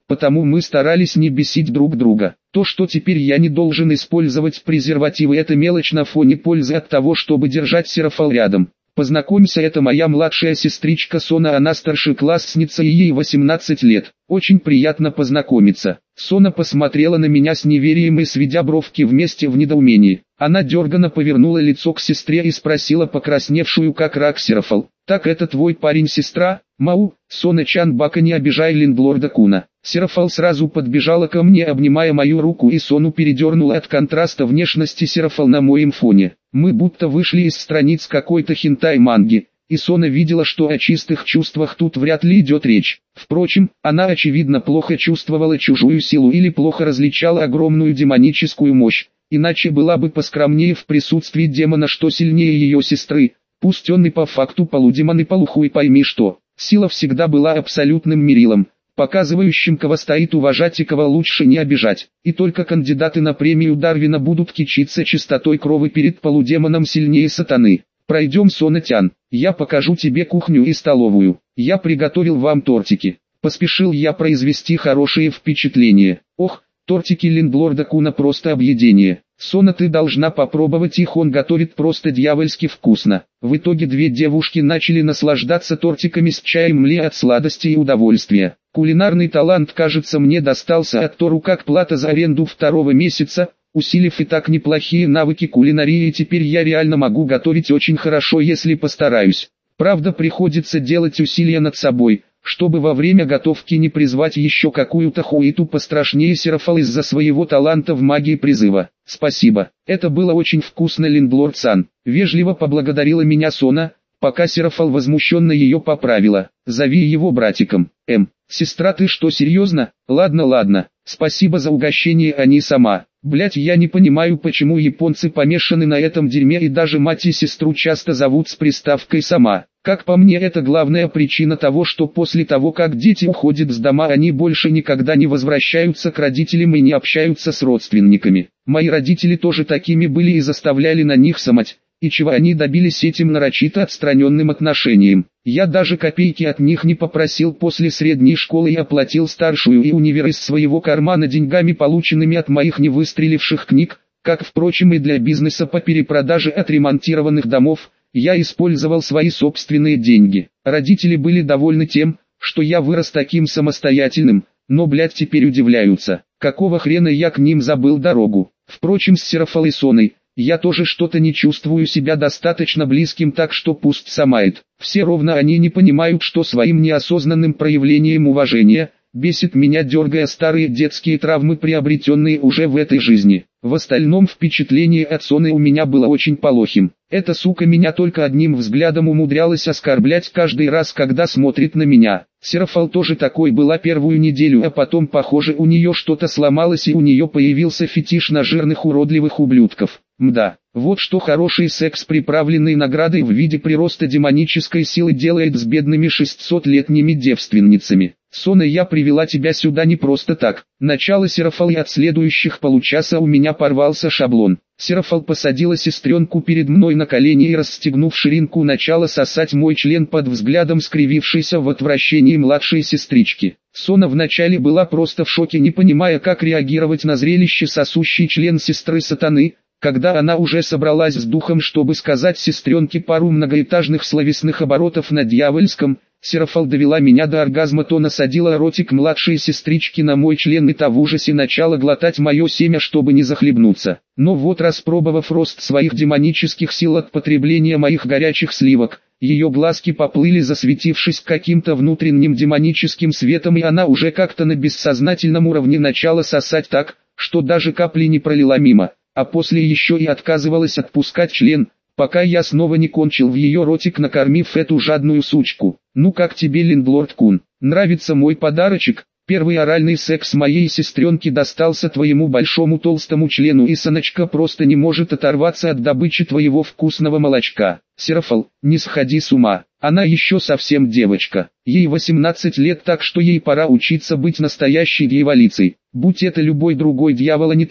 потому мы старались не бесить друг друга. То, что теперь я не должен использовать презервативы, это мелочь на фоне пользы от того, чтобы держать Серафал рядом. Познакомься, это моя младшая сестричка Сона, она старшеклассница и ей восемнадцать лет. Очень приятно познакомиться. Сона посмотрела на меня с неверием и сведя бровки вместе в недоумении. Она дерганно повернула лицо к сестре и спросила покрасневшую как рак Серафал: «Так это твой парень, сестра?» «Мау, Сона-чан, бака, не обижай лендлорда Куна». Серафал сразу подбежала ко мне, обнимая мою руку, и Сону передернула от контраста внешности Серафал на моем фоне. Мы будто вышли из страниц какой-то хентай-манги, и Сона видела, что о чистых чувствах тут вряд ли идет речь. Впрочем, она очевидно плохо чувствовала чужую силу или плохо различала огромную демоническую мощь, иначе была бы поскромнее в присутствии демона, что сильнее ее сестры, пусть он и по факту полудемон и полухуй пойми что. Сила всегда была абсолютным мерилом, показывающим, кого стоит уважать и кого лучше не обижать. И только кандидаты на премию Дарвина будут кичиться чистотой крови перед полудемоном сильнее сатаны. Пройдем, Сона-тян, я покажу тебе кухню и столовую. Я приготовил вам тортики. Поспешил я произвести хорошее впечатление. Ох, тортики лендлорда Куна просто объедение. Сона, ты должна попробовать их, он готовит просто дьявольски вкусно. В итоге две девушки начали наслаждаться тортиками с чаем, мля от сладости и удовольствия. Кулинарный талант, кажется, мне достался от Тору как плата за аренду второго месяца, усилив и так неплохие навыки кулинарии, и теперь я реально могу готовить очень хорошо, если постараюсь. Правда, приходится делать усилия над собой, чтобы во время готовки не призвать еще какую-то хуету пострашнее Серафал из-за своего таланта в магии призыва. Спасибо, это было очень вкусно, лендлорд-сан. Вежливо поблагодарила меня Сона, пока Серафал возмущенно ее поправила. Зови его братиком. Эм, сестра, ты что, серьезно? Ладно, ладно, спасибо за угощение, а не сама. Блять, я не понимаю, почему японцы помешаны на этом дерьме и даже мать и сестру часто зовут с приставкой «сама». Как по мне, это главная причина того, что после того, как дети уходят с дома, они больше никогда не возвращаются к родителям и не общаются с родственниками. Мои родители тоже такими были и заставляли на них самать, и чего они добились этим нарочито отстраненным отношением. Я даже копейки от них не попросил после средней школы и оплатил старшую и универ из своего кармана деньгами, полученными от моих невыстреливших книг, как, впрочем, и для бизнеса по перепродаже отремонтированных домов. Я использовал свои собственные деньги. Родители были довольны тем, что я вырос таким самостоятельным, но, блядь, теперь удивляются, какого хрена я к ним забыл дорогу. Впрочем, с Серафал и Соной я тоже что-то не чувствую себя достаточно близким, так что пусть самает. Все ровно они не понимают, что своим неосознанным проявлением уважения бесит меня, дергая старые детские травмы, приобретенные уже в этой жизни. В остальном впечатление от Соны у меня было очень плохим. Эта сука меня только одним взглядом умудрялась оскорблять каждый раз, когда смотрит на меня. Серафал тоже такой была первую неделю, а потом, похоже, у нее что-то сломалось и у нее появился фетиш на жирных уродливых ублюдков. Мда, вот что хороший секс, приправленный наградой в виде прироста демонической силы, делает с бедными шестисотлетними девственницами. Сона, я привела тебя сюда не просто так. Начало, Серафал, и от следующих получаса у меня порвался шаблон. Серафал посадила сестренку перед мной на колени и, расстегнув ширинку, начала сосать мой член под взглядом скривившейся в отвращении младшей сестрички. Сона вначале была просто в шоке, не понимая, как реагировать на зрелище сосущий член сестры сатаны. Когда она уже собралась с духом, чтобы сказать сестренке пару многоэтажных словесных оборотов на дьявольском, Серафал довела меня до оргазма, то насадила ротик младшей сестрички на мой член и та в ужасе начала глотать мое семя, чтобы не захлебнуться. Но вот, распробовав рост своих демонических сил от потребления моих горячих сливок, ее глазки поплыли, засветившись каким-то внутренним демоническим светом, и она уже как-то на бессознательном уровне начала сосать так, что даже капли не пролила мимо, а после еще и отказывалась отпускать член, пока я снова не кончил в ее ротик, накормив эту жадную сучку. Ну как тебе, лендлорд Кун, нравится мой подарочек? Первый оральный секс моей сестренки достался твоему большому толстому члену, и Соночка просто не может оторваться от добычи твоего вкусного молочка. Серафал, не сходи с ума, она еще совсем девочка. Ей восемнадцать лет, так что ей пора учиться быть настоящей дьяволицей. Будь это любой другой дьявол, а не ты,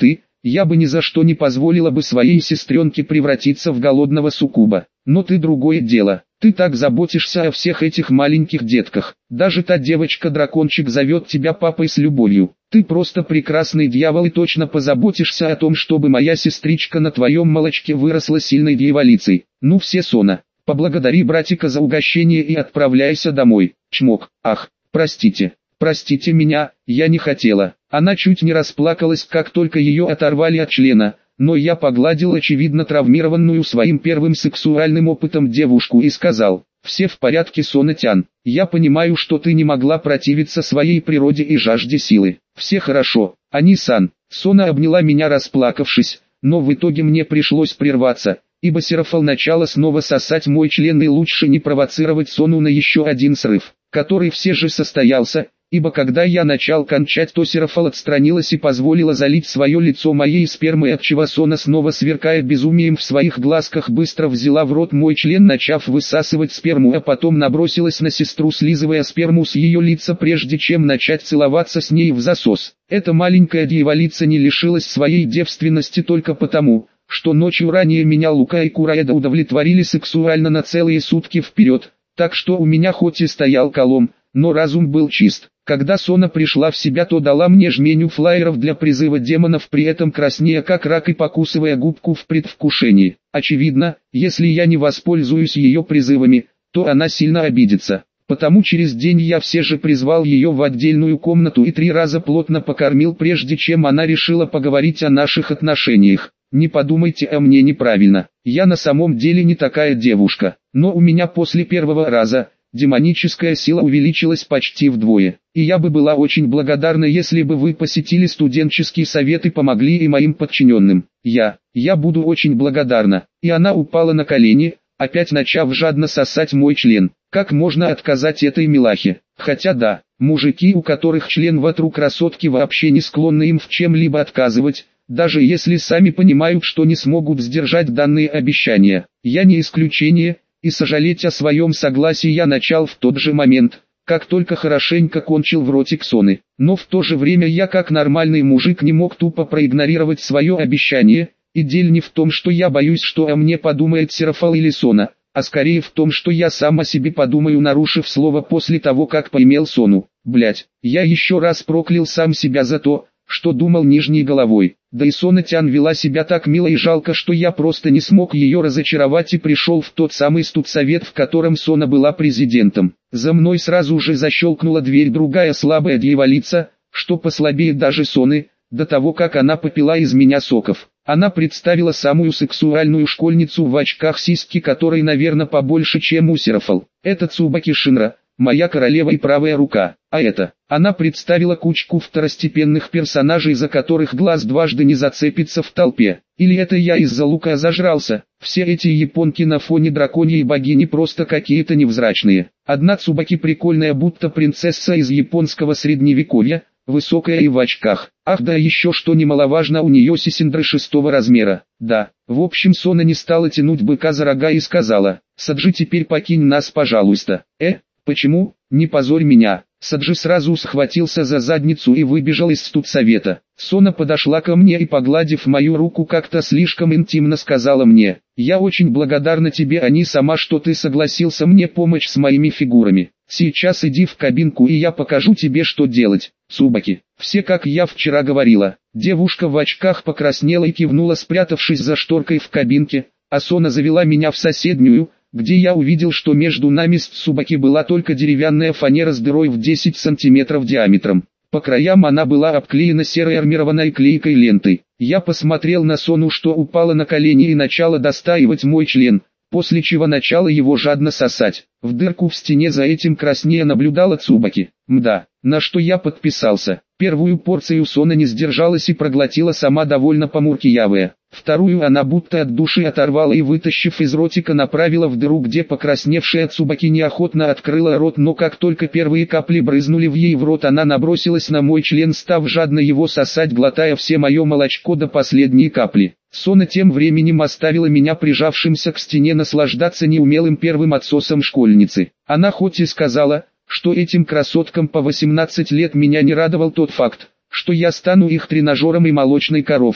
я бы ни за что не позволила бы своей сестренке превратиться в голодного суккуба. Но ты другое дело. Ты так заботишься о всех этих маленьких детках. Даже та девочка-дракончик зовет тебя папой с любовью. Ты просто прекрасный дьявол и точно позаботишься о том, чтобы моя сестричка на твоем молочке выросла сильной дьяволицей. Ну все, Сона, поблагодари братика за угощение и отправляйся домой. Чмок. Ах, простите. Простите меня, я не хотела. Она чуть не расплакалась, как только ее оторвали от члена. Но я погладил очевидно травмированную своим первым сексуальным опытом девушку и сказал: «Все в порядке, Сона-тян. Я понимаю, что ты не могла противиться своей природе и жажде силы. Все хорошо, Ани-сан». Сона обняла меня, расплакавшись, но в итоге мне пришлось прерваться, ибо Серафал начала снова сосать мой член, и лучше не провоцировать Сону на еще один срыв, который все же состоялся. Ибо когда я начал кончать, то Серафал отстранилась и позволила залить свое лицо моей спермой, отчего Сона, снова сверкая безумием в своих глазках, быстро взяла в рот мой член, начав высасывать сперму, а потом набросилась на сестру, слизывая сперму с ее лица, прежде чем начать целоваться с ней в засос. Эта маленькая дьяволица не лишилась своей девственности только потому, что ночью ранее меня Лука и Кураэда удовлетворили сексуально на целые сутки вперед, так что у меня хоть и стоял колом, но разум был чист. Когда Сона пришла в себя, то дала мне жменю флаеров для призыва демонов, при этом краснея как рак и покусывая губку в предвкушении. Очевидно, если я не воспользуюсь ее призывами, то она сильно обидится. Потому через день я все же призвал ее в отдельную комнату и три раза плотно покормил, прежде чем она решила поговорить о наших отношениях. Не подумайте о мне неправильно, я на самом деле не такая девушка, но у меня после первого раза демоническая сила увеличилась почти вдвое, и я бы была очень благодарна, если бы вы посетили студенческий совет и помогли и моим подчиненным. Я, я буду очень благодарна. И она упала на колени, опять начав жадно сосать мой член. Как можно отказать этой милахе? Хотя да, мужики, у которых член вокруг красотки, вообще не склонны им в чем-либо отказывать, даже если сами понимают, что не смогут сдержать данные обещания. Я не исключение. И сожалеть о своем согласии я начал в тот же момент, как только хорошенько кончил в ротик Соны. Но в то же время я, как нормальный мужик, не мог тупо проигнорировать свое обещание, и дело не в том, что я боюсь, что о мне подумает Серафал или Сона, а скорее в том, что я сам о себе подумаю, нарушив слово после того, как поимел Сону. Блять, я еще раз проклял сам себя за то, что думал нижней головой. Да и Сона-тян вела себя так мило и жалко, что я просто не смог ее разочаровать и пришел в тот самый студсовет, в котором Сона была президентом. За мной сразу же защелкнула дверь другая слабая дьяволица, что послабее даже Соны, до того как она попила из меня соков. Она представила самую сексуальную школьницу в очках сиськи, которой, наверное, побольше, чем у Серафал. Это Цубаки Шинра, моя королева и правая рука. А это, она представила кучку второстепенных персонажей, за которых глаз дважды не зацепится в толпе. Или это я из-за Лука зажрался? Все эти японки на фоне драконьей богини просто какие-то невзрачные. Одна Цубаки прикольная, будто принцесса из японского средневековья, высокая и в очках. Ах да, еще что немаловажно, у нее сисиндры шестого размера. Да, в общем, Сона не стала тянуть быка за рога и сказала: «Саджи, теперь покинь нас, пожалуйста». Э, почему? Не позорь меня. Саджи сразу схватился за задницу и выбежал из студсовета. Сона подошла ко мне и, погладив мою руку, как-то слишком интимно сказала мне: «Я очень благодарна тебе, Ани, сама, что ты согласился мне помочь с моими фигурами. Сейчас иди в кабинку, и я покажу тебе, что делать». Цубаки, все как я вчера говорила. Девушка в очках покраснела и кивнула, спрятавшись за шторкой в кабинке, а Сона завела меня в соседнюю, где я увидел, что между нами с Цубаки была только деревянная фанера с дырой в десять сантиметров диаметром. По краям она была обклеена серой армированной клейкой лентой. Я посмотрел на Сону, что упала на колени и начала достаивать мой член, после чего начала его жадно сосать. В дырку в стене за этим краснея наблюдала Цубаки. Мда, на что я подписался. Первую порцию Сона не сдержалась и проглотила сама, довольно помуркиявая. Вторую она будто от души оторвала и, вытащив из ротика, направила в дыру, где покрасневшая Цубаки неохотно открыла рот, но как только первые капли брызнули в ей в рот, она набросилась на мой член, став жадно его сосать, глотая все мое молочко до последней капли. Сона тем временем оставила меня прижавшимся к стене наслаждаться неумелым первым отсосом школьницы. Она хоть и сказала, что этим красоткам по восемнадцать лет, меня не радовал тот факт, что я стану их тренажером и молочной коровкой.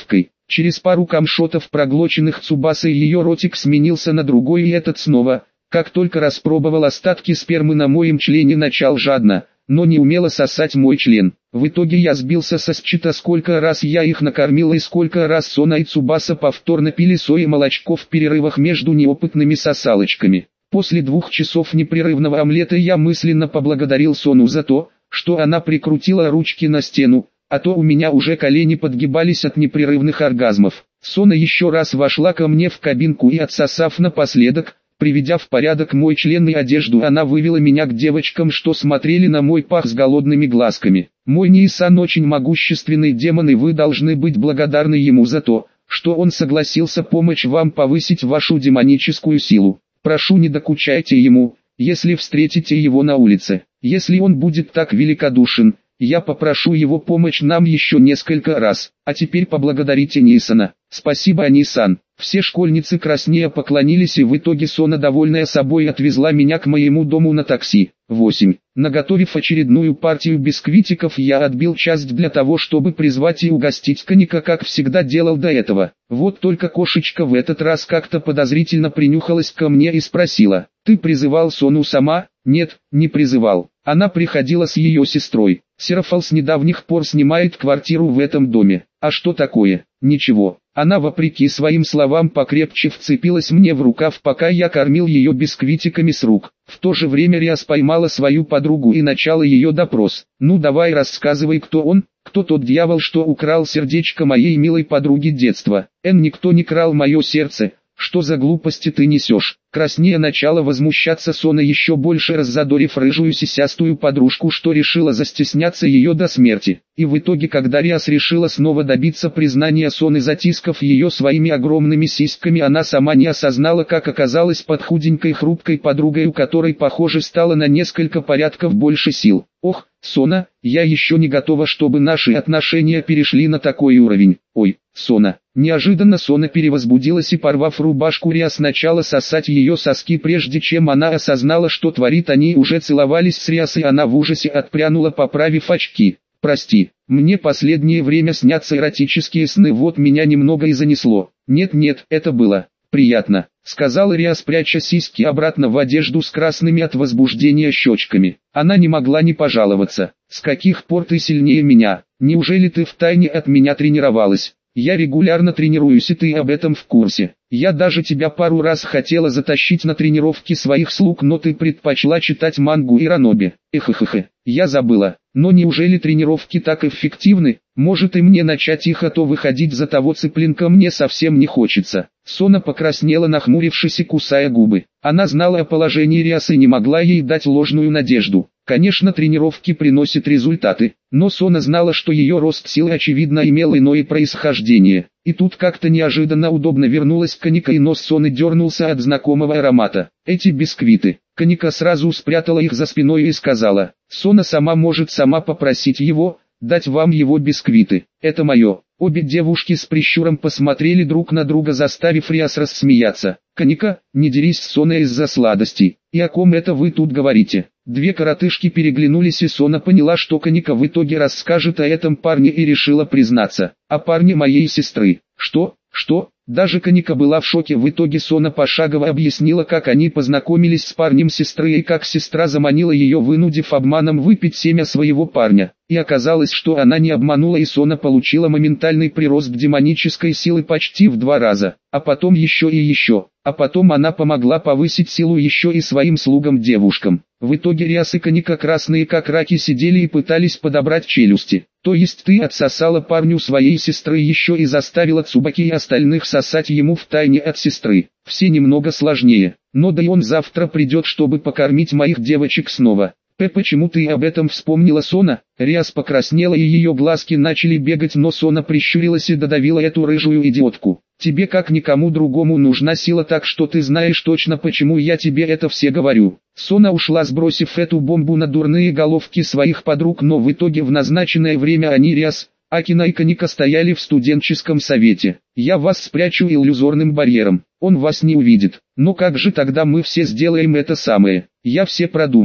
Через пару камшотов, проглоченных Цубасой, ее ротик сменился на другой, и этот снова, как только распробовал остатки спермы на моем члене, начал жадно, но не умело сосать мой член. В итоге я сбился со счета, сколько раз я их накормил и сколько раз Сона и Цубаса повторно пили сои молочко в перерывах между неопытными сосалочками. После двух часов непрерывного омлета я мысленно поблагодарил Сону за то, что она прикрутила ручки на стену, а то у меня уже колени подгибались от непрерывных оргазмов. Сона еще раз вошла ко мне в кабинку и, отсосав напоследок, приведя в порядок мой член и одежду, она вывела меня к девочкам, что смотрели на мой пах с голодными глазками. Мой Нисан очень могущественный демон, и вы должны быть благодарны ему за то, что он согласился помочь вам повысить вашу демоническую силу. Прошу, не докучайте ему, если встретите его на улице. Если он будет так великодушен, я попрошу его помочь нам еще несколько раз. А теперь поблагодарите Нисана. Спасибо, Нисан. Все школьницы краснея поклонились, и в итоге Сона, довольная собой, отвезла меня к моему дому на такси. восемь. Наготовив очередную партию бисквитиков, я отбил часть для того, чтобы призвать и угостить Каника, как всегда делал до этого. Вот только кошечка в этот раз как-то подозрительно принюхалась ко мне и спросила: «Ты призывал Сону сама?» «Нет, не призывал. Она приходила с ее сестрой. Серафал с недавних пор снимает квартиру в этом доме. А что такое?» «Ничего». Она, вопреки своим словам, покрепче вцепилась мне в рукав, пока я кормил ее бисквитиками с рук. В то же время Риас поймала свою подругу и начала ее допрос. «Ну давай, рассказывай, кто он, кто тот дьявол, что украл сердечко моей милой подруги детства?» «Эн, никто не крал мое сердце. Что за глупости ты несешь?» Краснея начала возмущаться Сона, еще больше раззадорив рыжую сисястую подружку, что решила застесняться ее до смерти. И в итоге, когда Риас решила снова добиться признания Соны, затискав ее своими огромными сиськами, она сама не осознала, как оказалась под худенькой хрупкой подругой, у которой, похоже, стало на несколько порядков больше сил. «Ох, Сона, я еще не готова, чтобы наши отношения перешли на такой уровень. Ой, Сона». Неожиданно Сона перевозбудилась и, порвав рубашку Риас, начала сосать ее соски. Прежде чем она осознала, что творит, они уже целовались с Риас, и она в ужасе отпрянула, поправив очки. «Прости, мне последнее время снятся эротические сны, вот меня немного и занесло». «Нет-нет, это было приятно», — сказала Риас, пряча сиськи обратно в одежду с красными от возбуждения щечками. Она не могла не пожаловаться. «С каких пор ты сильнее меня? Неужели ты втайне от меня тренировалась?» «Я регулярно тренируюсь, и ты об этом в курсе. Я даже тебя пару раз хотела затащить на тренировки своих слуг, но ты предпочла читать мангу и ранобе». «Эхехехе, я забыла. Но неужели тренировки так эффективны? Может, и мне начать их, а то выходить за того цыпленка мне совсем не хочется». Сона покраснела, нахмурившись и кусая губы. Она знала о положении Риас и не могла ей дать ложную надежду. Конечно, тренировки приносят результаты, но Сона знала, что ее рост силы очевидно имел иное происхождение. И тут как-то неожиданно удобно вернулась Каника, и нос Соны дернулся от знакомого аромата. «Эти бисквиты». Каника сразу спрятала их за спиной и сказала: «Сона сама может сама попросить его дать вам его бисквиты. Это мое». Обе девушки с прищуром посмотрели друг на друга, заставив Риас рассмеяться. «Каника, не дерись с Соной из-за сладостей. И о ком это вы тут говорите?» Две коротышки переглянулись, и Сона поняла, что Каника в итоге расскажет о этом парне, и решила признаться. «О парне моей сестры». «Что? Что?» Даже Каника была в шоке. В итоге Сона пошагово объяснила, как они познакомились с парнем сестры, и как сестра заманила ее, вынудив обманом выпить семя своего парня. И оказалось, что она не обманула, и Сона получила моментальный прирост демонической силы почти в два раза. А потом еще и еще. А потом она помогла повысить силу еще и своим слугам-девушкам. В итоге Риас и Каника, красные как раки, сидели и пытались подобрать челюсти. «То есть ты отсосала парню своей сестры, еще и заставила Цубаки и остальных сосать ему втайне от сестры?» «Все немного сложнее. Но да и он завтра придет, чтобы покормить моих девочек снова». «П, почему ты об этом вспомнила, Сона?» Риас покраснела, и ее глазки начали бегать, но Сона прищурилась и додавила эту рыжую идиотку. «Тебе как никому другому нужна сила, так что ты знаешь точно, почему я тебе это все говорю». Сона ушла, сбросив эту бомбу на дурные головки своих подруг, но в итоге в назначенное время они, Риас, Акина и Каника, стояли в студенческом совете. «Я вас спрячу иллюзорным барьером, он вас не увидит. Но как же тогда мы все сделаем это самое?» «Я все продумала.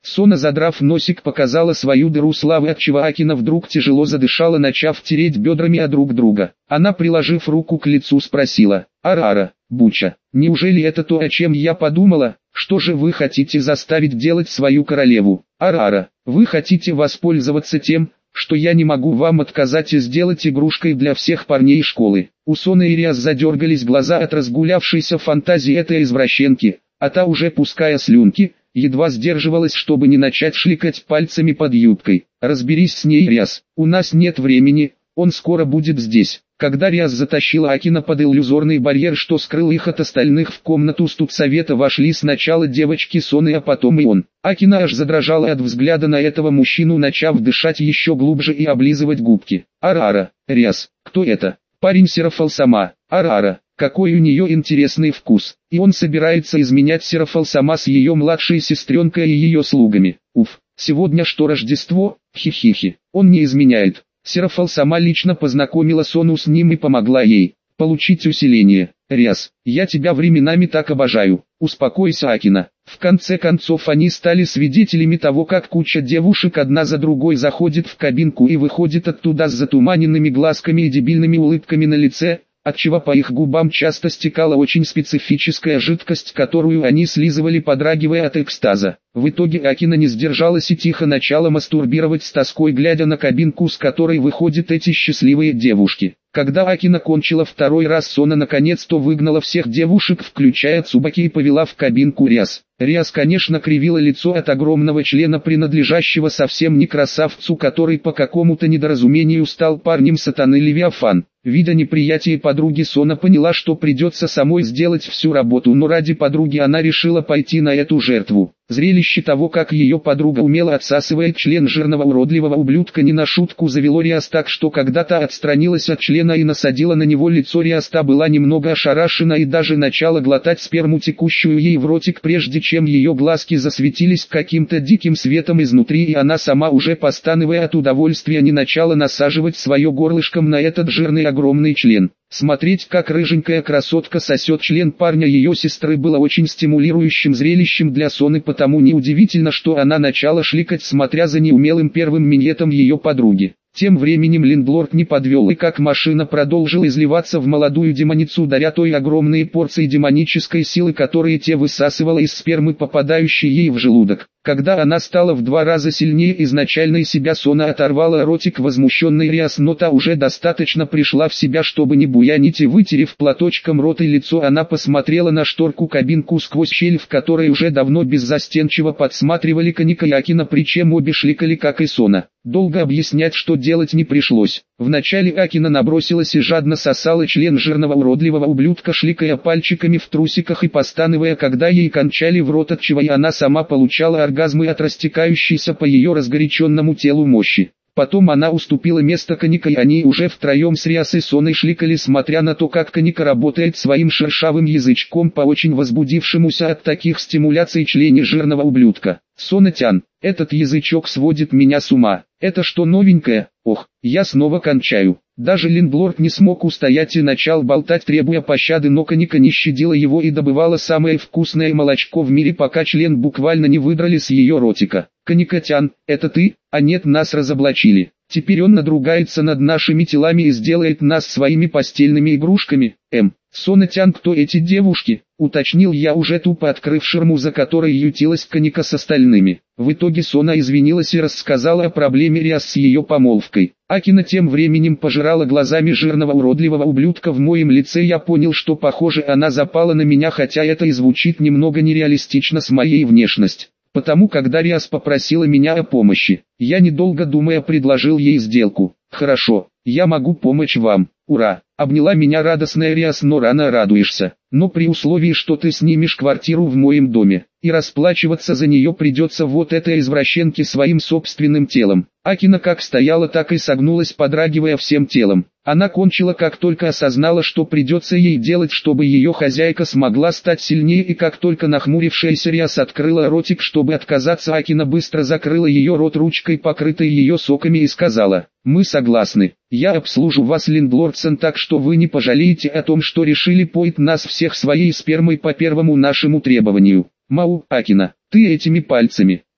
Сона, задрав носик, показала свою дыру славы, отчего Акина вдруг тяжело задышала, начав тереть бедрами о друг друга. Она, приложив руку к лицу, спросила: «Арара, Буча, неужели это то, о чем я подумала? Что же вы хотите заставить делать свою королеву? Арара, вы хотите воспользоваться тем, что я не могу вам отказать и сделать игрушкой для всех парней школы?» У Соны и Риас задергались глаза от разгулявшейся фантазии этой извращенки, а та, уже пуская слюнки, едва сдерживалась, чтобы не начать шликать пальцами под юбкой. «Разберись с ней, Риас, у нас нет времени, он скоро будет здесь». Когда Риас затащила Акина под иллюзорный барьер, что скрыл их от остальных, в комнату студсовета вошли сначала девочки Соны, а потом и он. Акина аж задрожала от взгляда на этого мужчину, начав дышать еще глубже и облизывать губки. «Арара, Риас, кто это?» «Парень Серафалсама. Арара, какой у нее интересный вкус. И он собирается изменять Серафалсама с ее младшей сестренкой и ее слугами. Уф, сегодня что, Рождество? Хи-хи-хи. Он не изменяет». Серафалсама лично познакомила Сону с ним и помогла ей получить усиление. «Риас, я тебя временами так обожаю. Успокойся, Акина». В конце концов они стали свидетелями того, как куча девушек одна за другой заходит в кабинку и выходит оттуда с затуманенными глазками и дебильными улыбками на лице, отчего по их губам часто стекала очень специфическая жидкость, которую они слизывали, подрагивая от экстаза. В итоге Акина не сдержалась и тихо начала мастурбировать, с тоской глядя на кабинку, с которой выходят эти счастливые девушки. Когда Акина кончила второй раз, Сона наконец-то выгнала всех девушек, включая Цубаки, и повела в кабинку Риас. Риас, конечно, кривила лицо от огромного члена, принадлежащего совсем не красавцу, который по какому-то недоразумению стал парнем сатаны Левиафан. Видя неприятие подруги, Сона поняла, что придется самой сделать всю работу, но ради подруги она решила пойти на эту жертву. Зрелище того, как ее подруга умело отсасывает член жирного уродливого ублюдка, не на шутку завело Риас, так что когда та отстранилась от члена и насадила на него лицо, Риас та была немного ошарашена и даже начала глотать сперму, текущую ей в ротик, прежде чем ее глазки засветились каким-то диким светом изнутри, и она сама, уже постановая от удовольствия, не начала насаживать свое горлышком на этот жирный огромный член. Смотреть, как рыженькая красотка сосет член парня ее сестры, было очень стимулирующим зрелищем для Соны, потому неудивительно, что она начала шликать, смотря за неумелым первым миньетом ее подруги. Тем временем Линдлорд не подвел и как машина продолжил изливаться в молодую демоницу, даря той огромные порции демонической силы, которые те высасывала из спермы, попадающей ей в желудок. Когда она стала в два раза сильнее изначальной себя, Сона оторвала ротик возмущенной Риас, но та уже достаточно пришла в себя, чтобы не буянить, и, вытерев платочком рот и лицо, она посмотрела на шторку кабинку, сквозь щель в которой уже давно беззастенчиво подсматривали Каника и Акина, причем обе шликали, как и Сона. Долго объяснять, что делать, не пришлось. Вначале Акина набросилась и жадно сосала член жирного уродливого ублюдка, шликая пальчиками в трусиках и постановая, когда ей кончали в рот, отчего и она сама получала оргазмы от растекающейся по ее разгоряченному телу мощи. Потом она уступила место Каника, и они уже втроем с Риас и Соной шликали, смотря на то, как Каника работает своим шершавым язычком по очень возбудившемуся от таких стимуляций члене жирного ублюдка. «Сона-тян, этот язычок сводит меня с ума. Это что, новенькое? Ох, я снова кончаю». Даже Линдлорд не смог устоять и начал болтать, требуя пощады, но Каника не щадила его и добывала самое вкусное молочко в мире, пока член буквально не выдрали с ее ротика. «Каника-тян, это ты? А нет, нас разоблачили. Теперь он надругается над нашими телами и сделает нас своими постельными игрушками. Эм, Сона-тян, кто эти девушки?» — уточнил я, уже тупо открыв ширму, за которой ютилась Каника с остальными. В итоге Сона извинилась и рассказала о проблеме Риас с ее помолвкой. Акина тем временем пожирала глазами жирного уродливого ублюдка в моем лице. Я понял, что, похоже, она запала на меня, хотя это и звучит немного нереалистично с моей внешностью. Потому когда Риас попросила меня о помощи, я, недолго думая, предложил ей сделку. «Хорошо, я могу помочь вам, ура!» Обняла меня радостная Риас. «Но рано радуешься, но при условии, что ты снимешь квартиру в моем доме, и расплачиваться за нее придется вот этой извращенке своим собственным телом». Акина как стояла, так и согнулась, подрагивая всем телом. Она кончила, как только осознала, что придется ей делать, чтобы ее хозяйка смогла стать сильнее, и как только нахмурившаяся Риас открыла ротик, чтобы отказаться, Акина быстро закрыла ее рот ручкой, покрытой ее соками, и сказала: «Мы согласны. Я обслужу вас, Линдлордсон, так что вы не пожалеете о том, что решили поить нас всех своей спермой по первому нашему требованию». «Мау, Акина, ты этими пальцами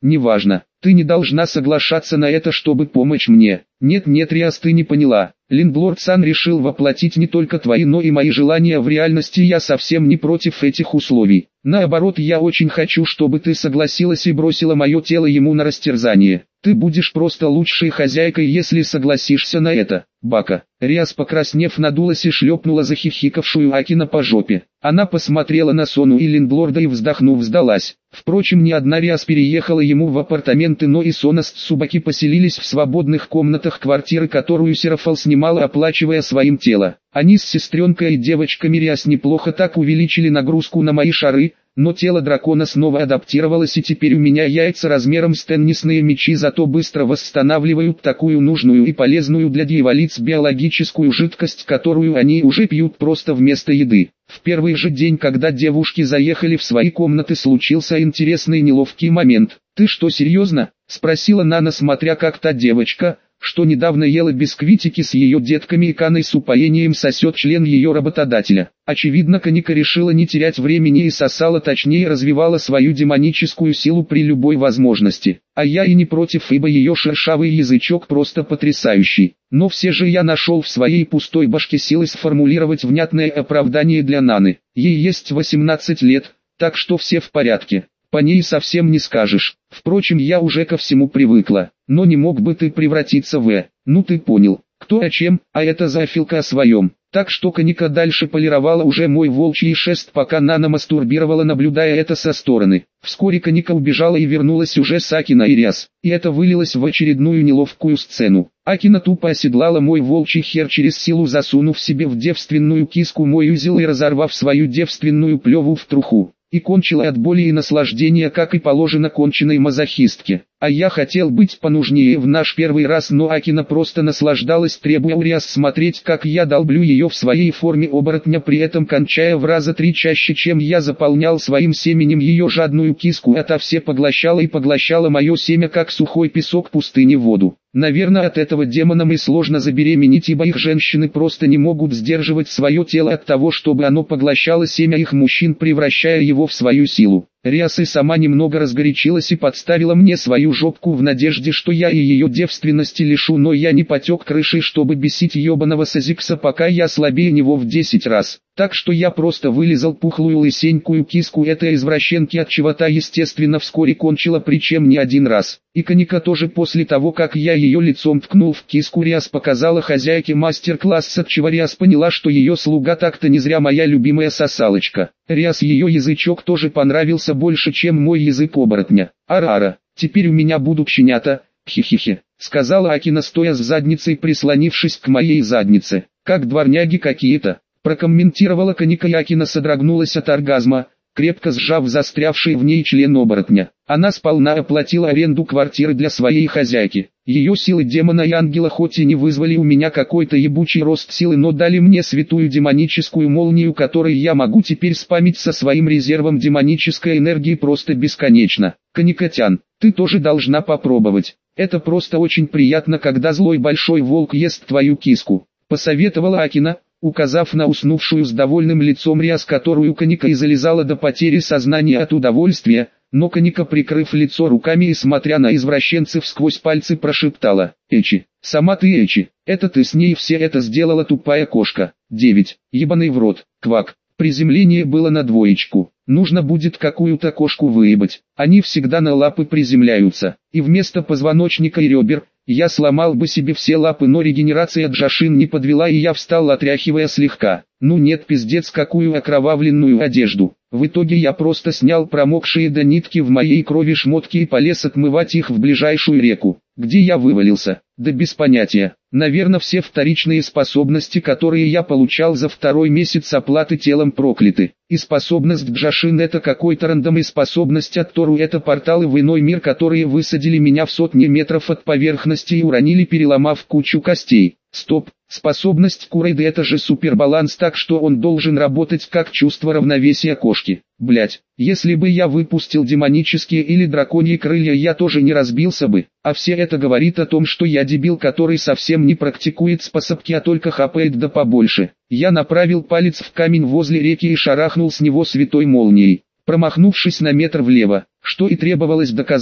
неважно. Ты не должна соглашаться на это, чтобы помочь мне. Нет-нет, Риас, ты не поняла. Лендлорд-сан решил воплотить не только твои, но и мои желания в реальности. Я совсем не против этих условий. Наоборот, я очень хочу, чтобы ты согласилась и бросила мое тело ему на растерзание. Ты будешь просто лучшей хозяйкой, если согласишься на это. Бака. Риас, покраснев, надулась и шлепнула захихикавшую Акина по жопе. Она посмотрела на Сону и Лендлорда и, вздохнув, сдалась. Впрочем, не одна Риас переехала ему в апартаменты, но и Сона с Цубаки поселились в свободных комнатах квартиры, которую Серафал снимала, оплачивая своим тело. Они с сестренкой и девочками Риас неплохо так увеличили нагрузку на мои шары, но тело дракона снова адаптировалось, и теперь у меня яйца размером с теннисные мячи, зато быстро восстанавливают такую нужную и полезную для дьяволиц биологическую жидкость, которую они уже пьют просто вместо еды. В первый же день, когда девушки заехали в свои комнаты, случился интересный неловкий момент. «Ты что, серьезно?» – спросила Нана, смотря как та девочка, что недавно ела бисквитики с ее детками и Каной, с упоением сосет член ее работодателя. Очевидно, Каника решила не терять времени и сосала, точнее развивала свою демоническую силу при любой возможности. А я и не против, ибо ее шершавый язычок просто потрясающий. Но все же я нашел в своей пустой башке силы сформулировать внятное оправдание для Наны. Ей есть восемнадцать лет, так что все в порядке. По ней совсем не скажешь. Впрочем, я уже ко всему привыкла. Но не мог бы ты превратиться в... Ну ты понял, кто о чем, а это Зафилка о своем. Так что Каника дальше полировала уже мой волчий шест, пока Нана мастурбировала, наблюдая это со стороны. Вскоре Каника убежала и вернулась уже с Акина и Риас. И это вылилось в очередную неловкую сцену. Акина тупо оседлала мой волчий хер, через силу засунув себе в девственную киску мой узел и разорвав свою девственную плеву в труху. И кончила от боли и наслаждения, как и положено конченной мазохистке. А я хотел быть понужнее в наш первый раз, но Акина просто наслаждалась, требуя у Риас смотреть, как я долблю ее в своей форме оборотня, при этом кончая в раза три чаще, чем я заполнял своим семенем ее жадную киску, а та все поглощала и поглощала мое семя, как сухой песок пустыни воду. Наверное, от этого демонам и сложно забеременеть, ибо их женщины просто не могут сдерживать свое тело от того, чтобы оно поглощало семя их мужчин, превращая его в свою силу. Риас и сама немного разгорячилась и подставила мне свою жопку в надежде, что я и ее девственности лишу, но я не потек крышей, чтобы бесить ебаного Сазикса, пока я слабее него в десять раз. Так что я просто вылизал пухлую лысенькую киску этой извращенки, от чего та естественно вскоре кончила, причем не один раз. И Каника тоже после того, как я ее лицом ткнул в киску, Риас показала хозяйке мастер-класс, от чего Риас поняла, что ее слуга так-то не зря моя любимая сосалочка. Риас ее язычок тоже понравился больше, чем мой язык оборотня. Ара-ара, теперь у меня будут щенята, хи-хи-хи, сказала Акина, стоя с задницей прислонившись к моей заднице. Как дворняги какие-то. Прокомментировала Каника, и Акина содрогнулась от оргазма, крепко сжав застрявший в ней член оборотня. Она сполна оплатила аренду квартиры для своей хозяйки. Ее силы демона и ангела хоть и не вызвали у меня какой-то ебучий рост силы, но дали мне святую демоническую молнию, которой я могу теперь спамить со своим резервом демонической энергии просто бесконечно. Каникотян, ты тоже должна попробовать. Это просто очень приятно, когда злой большой волк ест твою киску. Посоветовала Акина, указав на уснувшую с довольным лицом Риас, которую Каника и залезала до потери сознания от удовольствия, но Каника, прикрыв лицо руками и смотря на извращенцев сквозь пальцы, прошептала: «Эчи, сама ты Эчи, это ты с ней все это сделала, тупая кошка». девять. Ебаный в рот, квак. Приземление было на двоечку. Нужно будет какую-то кошку выебать. Они всегда на лапы приземляются. И вместо позвоночника и ребер, я сломал бы себе все лапы, но регенерация Джашин не подвела, и я встал, отряхивая слегка. Ну нет, пиздец, какую окровавленную одежду. В итоге я просто снял промокшие до нитки в моей крови шмотки и полез отмывать их в ближайшую реку. Где я вывалился? Да без понятия. Наверное, все вторичные способности, которые я получал за второй месяц оплаты телом, прокляты. И способность Джашин — это какой-то рандом, и способность от Тору — это порталы в иной мир, которые высадили меня в сотни метров от поверхности и уронили, переломав кучу костей. Стоп, способность Курейды — это же супербаланс, так что он должен работать как чувство равновесия кошки. Блять, если бы я выпустил демонические или драконьи крылья, я тоже не разбился бы. А все это говорит о том, что я дебил, который совсем не практикует способки, а только хапает да побольше. Я направил палец в камень возле реки и шарахнул с него святой молнией, промахнувшись на метр влево, что и требовалось доказать.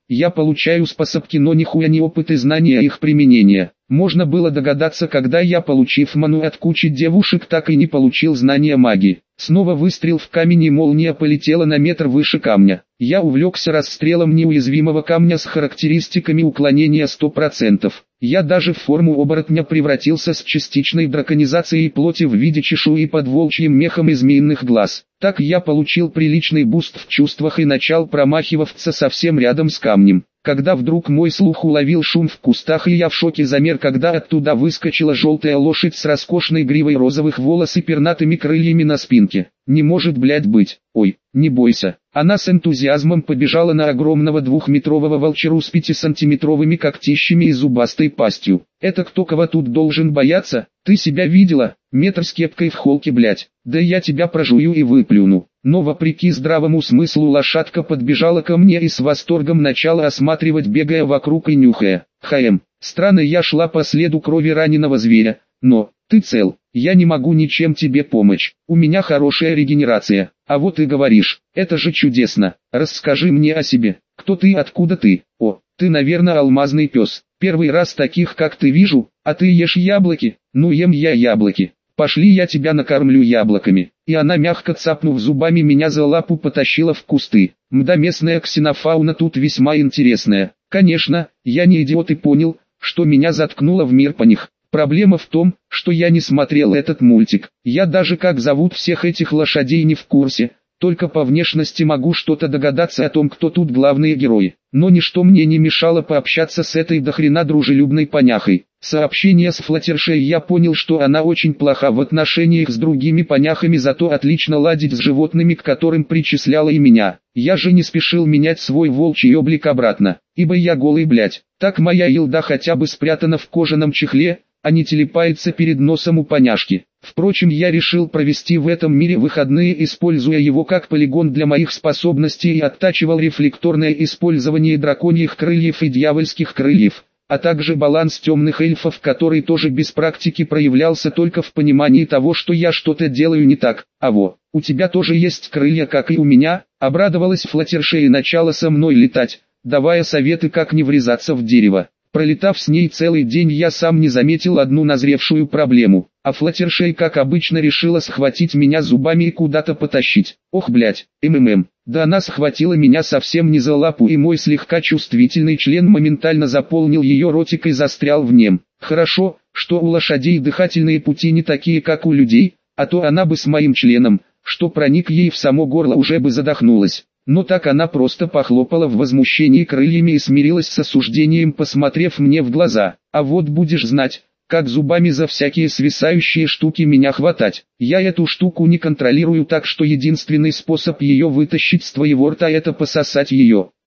Я получаю способки, но нихуя не опыт и знания их применения. Можно было догадаться, когда я, получив ману от кучи девушек, так и не получил знания магии. Снова выстрел в камень, и молния полетела на метр выше камня. Я увлекся расстрелом неуязвимого камня с характеристиками уклонения сто процентов. Я даже в форму оборотня превратился с частичной драконизацией плоти в виде чешуи под волчьим мехом и змеиных глаз. Так я получил приличный буст в чувствах и начал промахиваться совсем рядом с камнем. Когда вдруг мой слух уловил шум в кустах, и я в шоке замер, когда оттуда выскочила желтая лошадь с роскошной гривой розовых волос и пернатыми крыльями на спинке. Не может, блядь, быть. Ой, не бойся. Она с энтузиазмом побежала на огромного двухметрового волчару с пятисантиметровыми когтищами и зубастой пастью. Это кто кого тут должен бояться? Ты себя видела? Метр с кепкой в холке, блядь. Да я тебя прожую и выплюну. Но вопреки здравому смыслу лошадка подбежала ко мне и с восторгом начала осматривать, бегая вокруг и нюхая. Хаем, странно, я шла по следу крови раненого зверя, но... Ты цел, я не могу ничем тебе помочь, у меня хорошая регенерация. А вот и говоришь, это же чудесно. Расскажи мне о себе, кто ты и откуда ты? О, ты, наверное, алмазный пес. Первый раз таких, как ты, вижу. А ты ешь яблоки? Ну, ем я яблоки. Пошли, я тебя накормлю яблоками. И она, мягко цапнув зубами, меня за лапу потащила в кусты. Мда, местная ксенофауна тут весьма интересная. Конечно, я не идиот и понял, что меня заткнуло в мир по них. Проблема в том, что я не смотрел этот мультик. Я даже как зовут всех этих лошадей не в курсе. Только по внешности могу что-то догадаться о том, кто тут главные герои. Но ничто мне не мешало пообщаться с этой дохрена дружелюбной поняхой. Сообщение с Флаттершей, я понял, что она очень плоха в отношениях с другими поняхами, зато отлично ладит с животными, к которым причисляла и меня. Я же не спешил менять свой волчий облик обратно, ибо я голый, блядь. Так моя елда хотя бы спрятана в кожаном чехле, а не телепается перед носом у поняшки. Впрочем, я решил провести в этом мире выходные, используя его как полигон для моих способностей, и оттачивал рефлекторное использование драконьих крыльев и дьявольских крыльев, а также баланс темных эльфов, который тоже без практики проявлялся только в понимании того, что я что-то делаю не так. А во, у тебя тоже есть крылья, как и у меня, обрадовалась Флаттерша и начала со мной летать, давая советы, как не врезаться в дерево. Пролетав с ней целый день, я сам не заметил одну назревшую проблему, а Флаттершей, как обычно, решила схватить меня зубами и куда-то потащить. Ох, блять, ммм, да она схватила меня совсем не за лапу, и мой слегка чувствительный член моментально заполнил ее ротик и застрял в нем. Хорошо, что у лошадей дыхательные пути не такие, как у людей, а то она бы с моим членом, что проник ей в само горло, уже бы задохнулась. Но так она просто похлопала в возмущении крыльями и смирилась с осуждением, посмотрев мне в глаза. А вот будешь знать, как зубами за всякие свисающие штуки меня хватать. Я эту штуку не контролирую, так что единственный способ ее вытащить с твоего рта — это пососать ее.